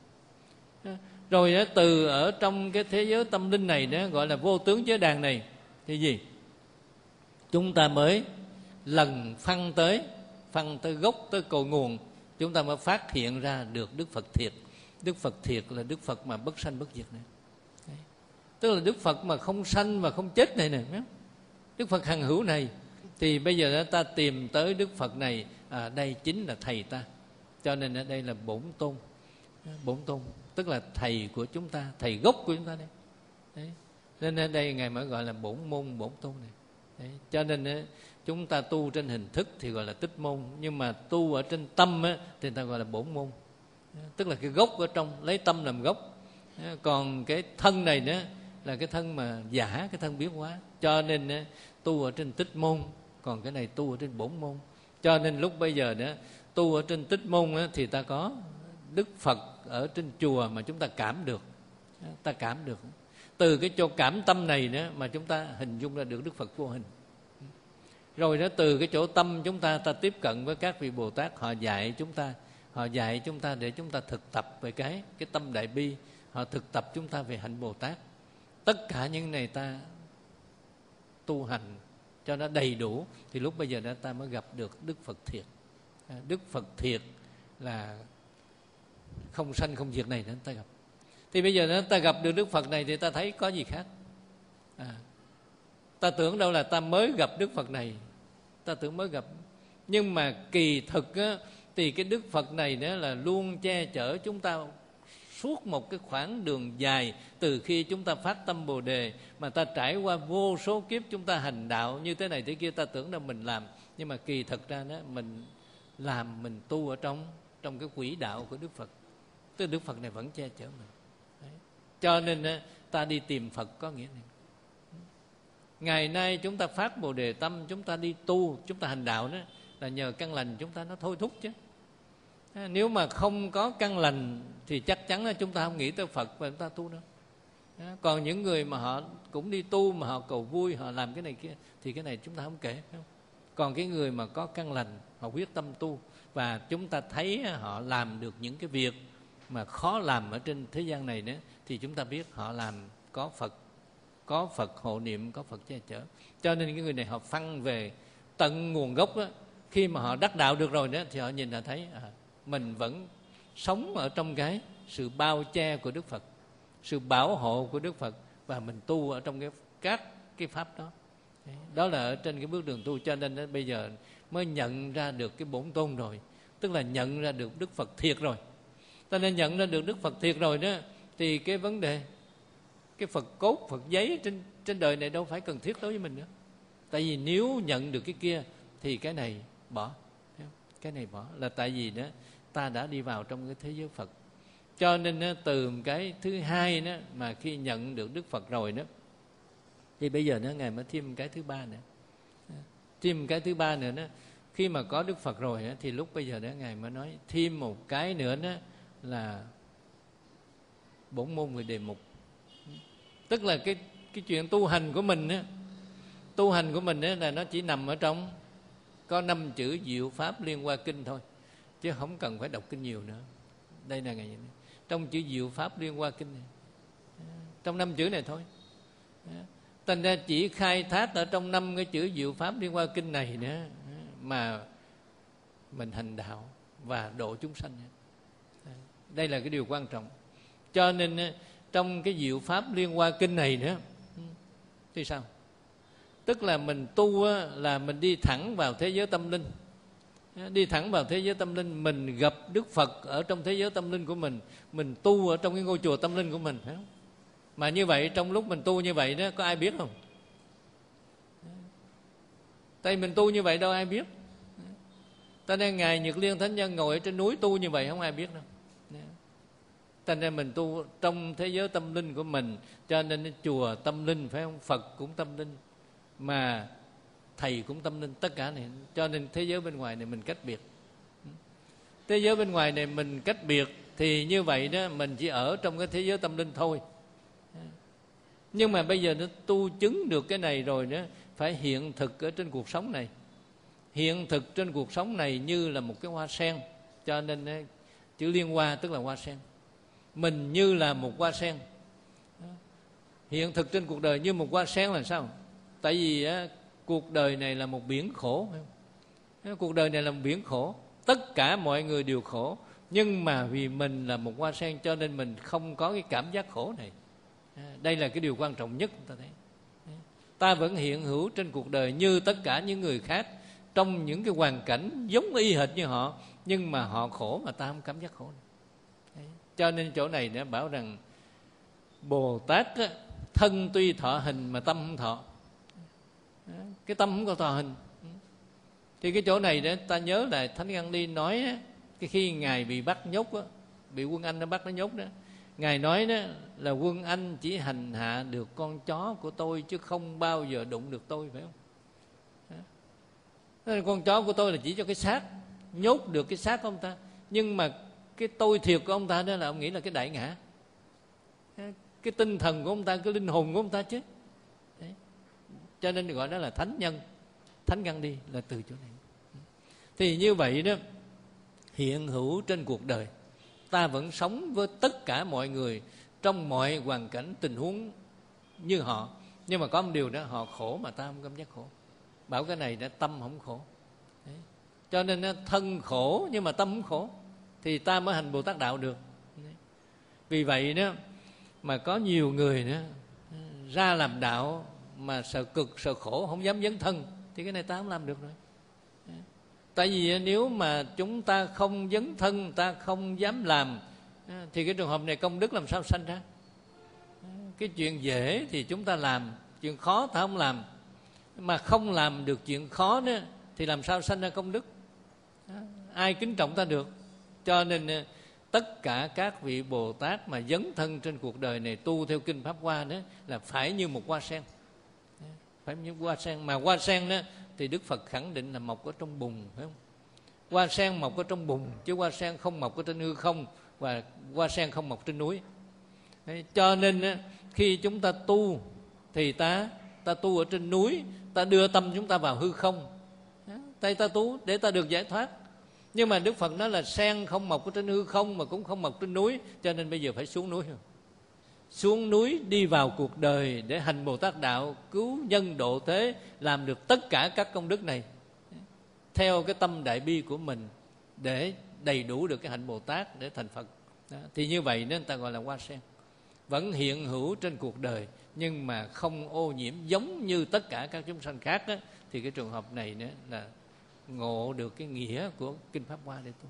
Rồi đó, từ ở trong cái thế giới tâm linh này đó, gọi là vô tướng giới đàn này, thì gì? Chúng ta mới lần phân tới, phân tới gốc, tới cội nguồn, chúng ta mới phát hiện ra được Đức Phật thiệt. Đức Phật thiệt là Đức Phật mà bất sanh bất diệt này. Đấy. Tức là Đức Phật mà không sanh và không chết này nè, Đức Phật hằng hữu này. Thì bây giờ ta tìm tới Đức Phật này, à, đây chính là thầy ta. Cho nên ở đây là bổn tôn. Bổn tôn tức là thầy của chúng ta, thầy gốc của chúng ta đây. Đấy. Nên ở đây Ngài mới gọi là bổn môn bổn tôn này. Đấy. Cho nên chúng ta tu trên hình thức thì gọi là tích môn, nhưng mà tu ở trên tâm á, thì ta gọi là bổn môn. Tức là cái gốc ở trong, lấy tâm làm gốc. Còn cái thân này nữa là cái thân mà giả, cái thân biến hóa. Cho nên tu ở trên tích môn, còn cái này tu ở trên bổn môn. Cho nên lúc bây giờ nữa tu ở trên tích môn á, thì ta có Đức Phật ở trên chùa mà chúng ta cảm được. Ta cảm được. Từ cái chỗ cảm tâm này nữa mà chúng ta hình dung ra được Đức Phật vô hình. Rồi đó, từ cái chỗ tâm chúng ta, ta tiếp cận với các vị Bồ Tát, họ dạy chúng ta, họ dạy chúng ta để chúng ta thực tập về cái cái tâm đại bi, họ thực tập chúng ta về hạnh Bồ Tát. Tất cả những này ta tu hành cho nó đầy đủ, thì lúc bây giờ đó ta mới gặp được Đức Phật thiệt. Đức Phật thiệt là không sanh không diệt này, nên ta gặp. Thì bây giờ đó ta gặp được Đức Phật này thì ta thấy có gì khác. À, ta tưởng đâu là ta mới gặp Đức Phật này, ta tưởng mới gặp. Nhưng mà kỳ thực á, thì cái Đức Phật này nữa là luôn che chở chúng ta suốt một cái khoảng đường dài. Từ khi chúng ta phát tâm Bồ Đề mà ta trải qua vô số kiếp chúng ta hành đạo như thế này thế kia, ta tưởng là mình làm, nhưng mà kỳ thực ra đó mình làm, mình tu ở trong trong cái quỹ đạo của Đức Phật. Tức Đức Phật này vẫn che chở mình. Đấy. Cho nên ta đi tìm Phật có nghĩa này. Ngày nay chúng ta phát Bồ Đề tâm, chúng ta đi tu, chúng ta hành đạo đó là nhờ căn lành chúng ta nó thôi thúc chứ. Nếu mà không có căn lành thì chắc chắn là chúng ta không nghĩ tới Phật và chúng ta tu đâu. Còn những người mà họ cũng đi tu mà họ cầu vui, họ làm cái này kia, thì cái này chúng ta không kể, không? Còn cái người mà có căn lành, họ quyết tâm tu, và chúng ta thấy họ làm được những cái việc mà khó làm ở trên thế gian này nữa, thì chúng ta biết họ làm có Phật, có Phật hộ niệm, có Phật che chở. Cho nên cái người này họ phân về tận nguồn gốc đó. Khi mà họ đắc đạo được rồi đó, thì họ nhìn họ thấy à, mình vẫn sống ở trong cái sự bao che của Đức Phật, sự bảo hộ của Đức Phật, và mình tu ở trong cái các cái pháp đó. Đấy, đó là ở trên cái bước đường tu. Cho nên đó, bây giờ mới nhận ra được cái bổn tôn rồi, tức là nhận ra được Đức Phật thiệt rồi. Ta nên nhận ra được Đức Phật thiệt rồi đó, thì cái vấn đề cái Phật cốt, Phật giấy trên trên đời này đâu phải cần thiết đối với mình nữa. Tại vì nếu nhận được cái kia thì cái này bỏ, cái này bỏ, là tại vì đó ta đã đi vào trong cái thế giới Phật. Cho nên đó, từ cái thứ hai đó mà khi nhận được Đức Phật rồi đó, thì bây giờ đó Ngài mới thêm cái thứ ba nữa, thêm cái thứ ba nữa đó. Khi mà có Đức Phật rồi đó, thì lúc bây giờ đó Ngài mới nói thêm một cái nữa đó là bổn môn về đề mục. Tức là cái cái chuyện tu hành của mình á, tu hành của mình á là nó chỉ nằm ở trong có năm chữ diệu pháp liên hoa kinh thôi, chứ không cần phải đọc kinh nhiều nữa. Đây là ngày trong chữ diệu pháp liên hoa kinh này, trong năm chữ này thôi. Thành ra chỉ khai thác ở trong năm cái chữ diệu pháp liên hoa kinh này nữa mà mình hành đạo và độ chúng sanh. Đây là cái điều quan trọng. Cho nên trong cái diệu pháp liên hoa kinh này nữa thì sao? Tức là mình tu là mình đi thẳng vào thế giới tâm linh. đi thẳng vào thế giới tâm linh. Mình gặp Đức Phật ở trong thế giới tâm linh của mình, mình tu ở trong cái ngôi chùa tâm linh của mình, phải không? Mà như vậy trong lúc mình tu như vậy đó, có ai biết không? Tại mình tu như vậy đâu ai biết. Ta nên Ngài Nhật Liên Thánh Nhân ngồi ở trên núi tu như vậy không ai biết đâu. Thành ra mình tu trong thế giới tâm linh của mình, cho nên chùa tâm linh, phải không? Phật cũng tâm linh, mà Thầy cũng tâm linh, tất cả này. Cho nên thế giới bên ngoài này mình cách biệt. Thế giới bên ngoài này mình cách biệt, thì như vậy đó mình chỉ ở trong cái thế giới tâm linh thôi. Nhưng mà bây giờ nó tu chứng được cái này rồi đó, phải hiện thực ở trên cuộc sống này. Hiện thực trên cuộc sống này như là một cái hoa sen. Cho nên chữ liên hoa tức là hoa sen. Mình như là một hoa sen. Hiện thực trên cuộc đời như một hoa sen là sao? Tại vì á, cuộc đời này là một biển khổ. Cuộc đời này là một biển khổ. Tất cả mọi người đều khổ. Nhưng mà vì mình là một hoa sen, cho nên mình không có cái cảm giác khổ này. Đây là cái điều quan trọng nhất ta thấy. Ta vẫn hiện hữu trên cuộc đời như tất cả những người khác, trong những cái hoàn cảnh giống y hệt như họ, nhưng mà họ khổ mà ta không cảm giác khổ. Đấy. Cho nên chỗ này đã bảo rằng Bồ Tát á, thân tuy thọ hình mà tâm không thọ. Cái tâm không có thọ hình. Thì cái chỗ này đó, ta nhớ là Thánh Gandhi nói á, cái khi Ngài bị bắt nhốt á, bị quân Anh nó bắt nó nhốt đó, Ngài nói đó là quân Anh chỉ hành hạ được con chó của tôi, chứ không bao giờ đụng được tôi, phải không? Đó. Con chó của tôi là chỉ cho cái xác, nhốt được cái xác của ông ta. Nhưng mà cái tôi thiệt của ông ta đó là ông nghĩ là cái đại ngã, cái tinh thần của ông ta, cái linh hồn của ông ta chứ. Đấy. Cho nên gọi đó là thánh nhân. Thánh Gandhi là từ chỗ này. Thì như vậy đó, hiện hữu trên cuộc đời, ta vẫn sống với tất cả mọi người trong mọi hoàn cảnh tình huống như họ. Nhưng mà có một điều đó, họ khổ mà ta không cảm giác khổ. Bảo cái này đã tâm không khổ. Đấy. Cho nên thân khổ nhưng mà tâm không khổ, thì ta mới hành Bồ Tát Đạo được. Đấy. Vì vậy đó mà có nhiều người đó ra làm đạo mà sợ cực, sợ khổ, không dám dấn thân, thì cái này ta không làm được rồi. Đấy. Tại vì nếu mà chúng ta không dấn thân, ta không dám làm, thì cái trường hợp này công đức làm sao sanh ra? Cái chuyện dễ thì chúng ta làm, chuyện khó ta không làm. Mà không làm được chuyện khó đó, thì làm sao sanh ra công đức? Ai kính trọng ta được? Cho nên tất cả các vị Bồ Tát mà dấn thân trên cuộc đời này, tu theo Kinh Pháp Hoa đó, là phải như một hoa sen. Phải như hoa sen. Mà hoa sen đó thì Đức Phật khẳng định là mọc ở trong bùn, phải không? Hoa sen mọc ở trong bùn, chứ hoa sen không mọc ở trên hư không, và hoa sen không mọc trên núi. Đấy, cho nên khi chúng ta tu thì ta ta tu ở trên núi, ta đưa tâm chúng ta vào hư không. Tại ta tu để ta được giải thoát. Nhưng mà Đức Phật nói là sen không mọc ở trên hư không mà cũng không mọc trên núi, cho nên bây giờ phải xuống núi. Xuống núi đi vào cuộc đời để hành Bồ Tát Đạo, cứu nhân độ thế, làm được tất cả các công đức này theo cái tâm đại bi của mình, để đầy đủ được cái hạnh Bồ Tát để thành Phật. Đó. Thì như vậy nên ta gọi là hoa sen, vẫn hiện hữu trên cuộc đời nhưng mà không ô nhiễm giống như tất cả các chúng sanh khác đó. Thì cái trường hợp này nữa là ngộ được cái nghĩa của Kinh Pháp Hoa để tu.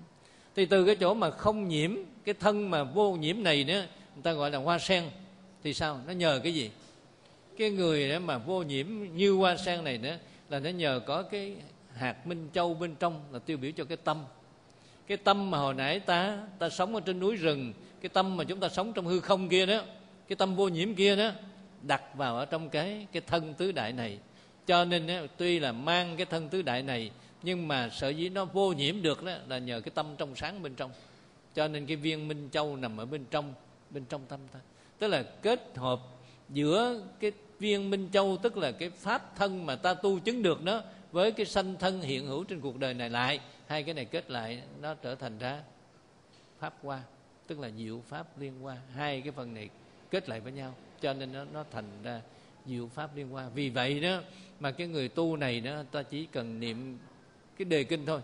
Thì từ cái chỗ mà không nhiễm, cái thân mà vô nhiễm này nữa, người ta gọi là hoa sen. Thì sao? Nó nhờ cái gì? Cái người đó mà vô nhiễm như hoa sen này nữa, là nó nhờ có cái hạt minh châu bên trong, là tiêu biểu cho cái tâm. Cái tâm mà hồi nãy ta ta sống ở trên núi rừng, cái tâm mà chúng ta sống trong hư không kia đó, cái tâm vô nhiễm kia đó, đặt vào ở trong cái cái thân tứ đại này. Cho nên đó, tuy là mang cái thân tứ đại này, nhưng mà sở dĩ nó vô nhiễm được đó là nhờ cái tâm trong sáng bên trong. Cho nên cái viên minh châu nằm ở bên trong, bên trong tâm ta. Tức là kết hợp giữa cái viên minh châu, tức là cái pháp thân mà ta tu chứng được đó, với cái sanh thân hiện hữu trên cuộc đời này lại. Hai cái này kết lại nó trở thành ra Pháp Hoa, tức là diệu pháp liên hoa. Hai cái phần này kết lại với nhau, cho nên nó, nó thành ra diệu pháp liên hoa. Vì vậy đó mà cái người tu này đó, ta chỉ cần niệm cái đề kinh thôi,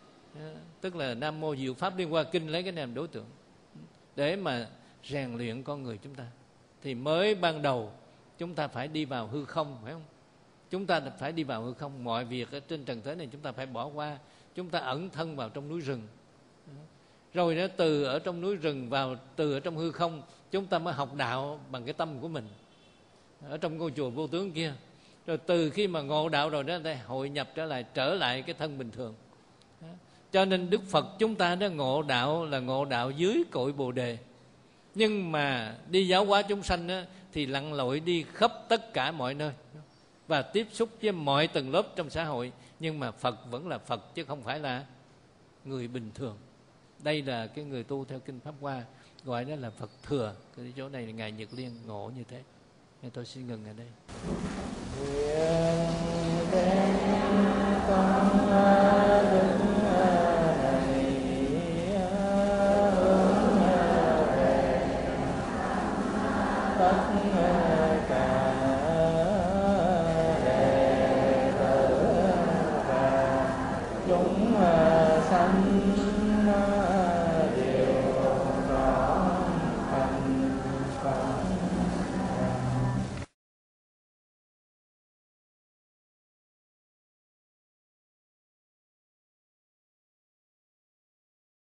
tức là Nam Mô Diệu Pháp Liên Hoa Kinh, lấy cái này làm đối tượng để mà rèn luyện con người chúng ta. Thì mới ban đầu chúng ta phải đi vào hư không, phải không? Chúng ta phải đi vào hư không. Mọi việc ở trên trần thế này chúng ta phải bỏ qua. chúng ta ẩn thân vào trong núi rừng. Rồi đó, từ ở trong núi rừng vào, từ ở trong hư không, chúng ta mới học đạo bằng cái tâm của mình ở trong ngôi chùa vô tướng kia. Rồi từ khi mà ngộ đạo rồi đó, ta hội nhập trở lại, trở lại cái thân bình thường. Cho nên Đức Phật chúng ta đó ngộ đạo là ngộ đạo dưới cội Bồ Đề. Nhưng mà đi giáo hóa chúng sanh đó, thì lặn lội đi khắp tất cả mọi nơi và tiếp xúc với mọi tầng lớp trong xã hội. Nhưng mà Phật vẫn là Phật chứ không phải là người bình thường. Đây là cái người tu theo Kinh Pháp Hoa gọi đó là Phật thừa. Cái chỗ này là Ngài Nhật Liên ngộ như thế. Nên tôi xin ngừng ở đây. Chúng sanh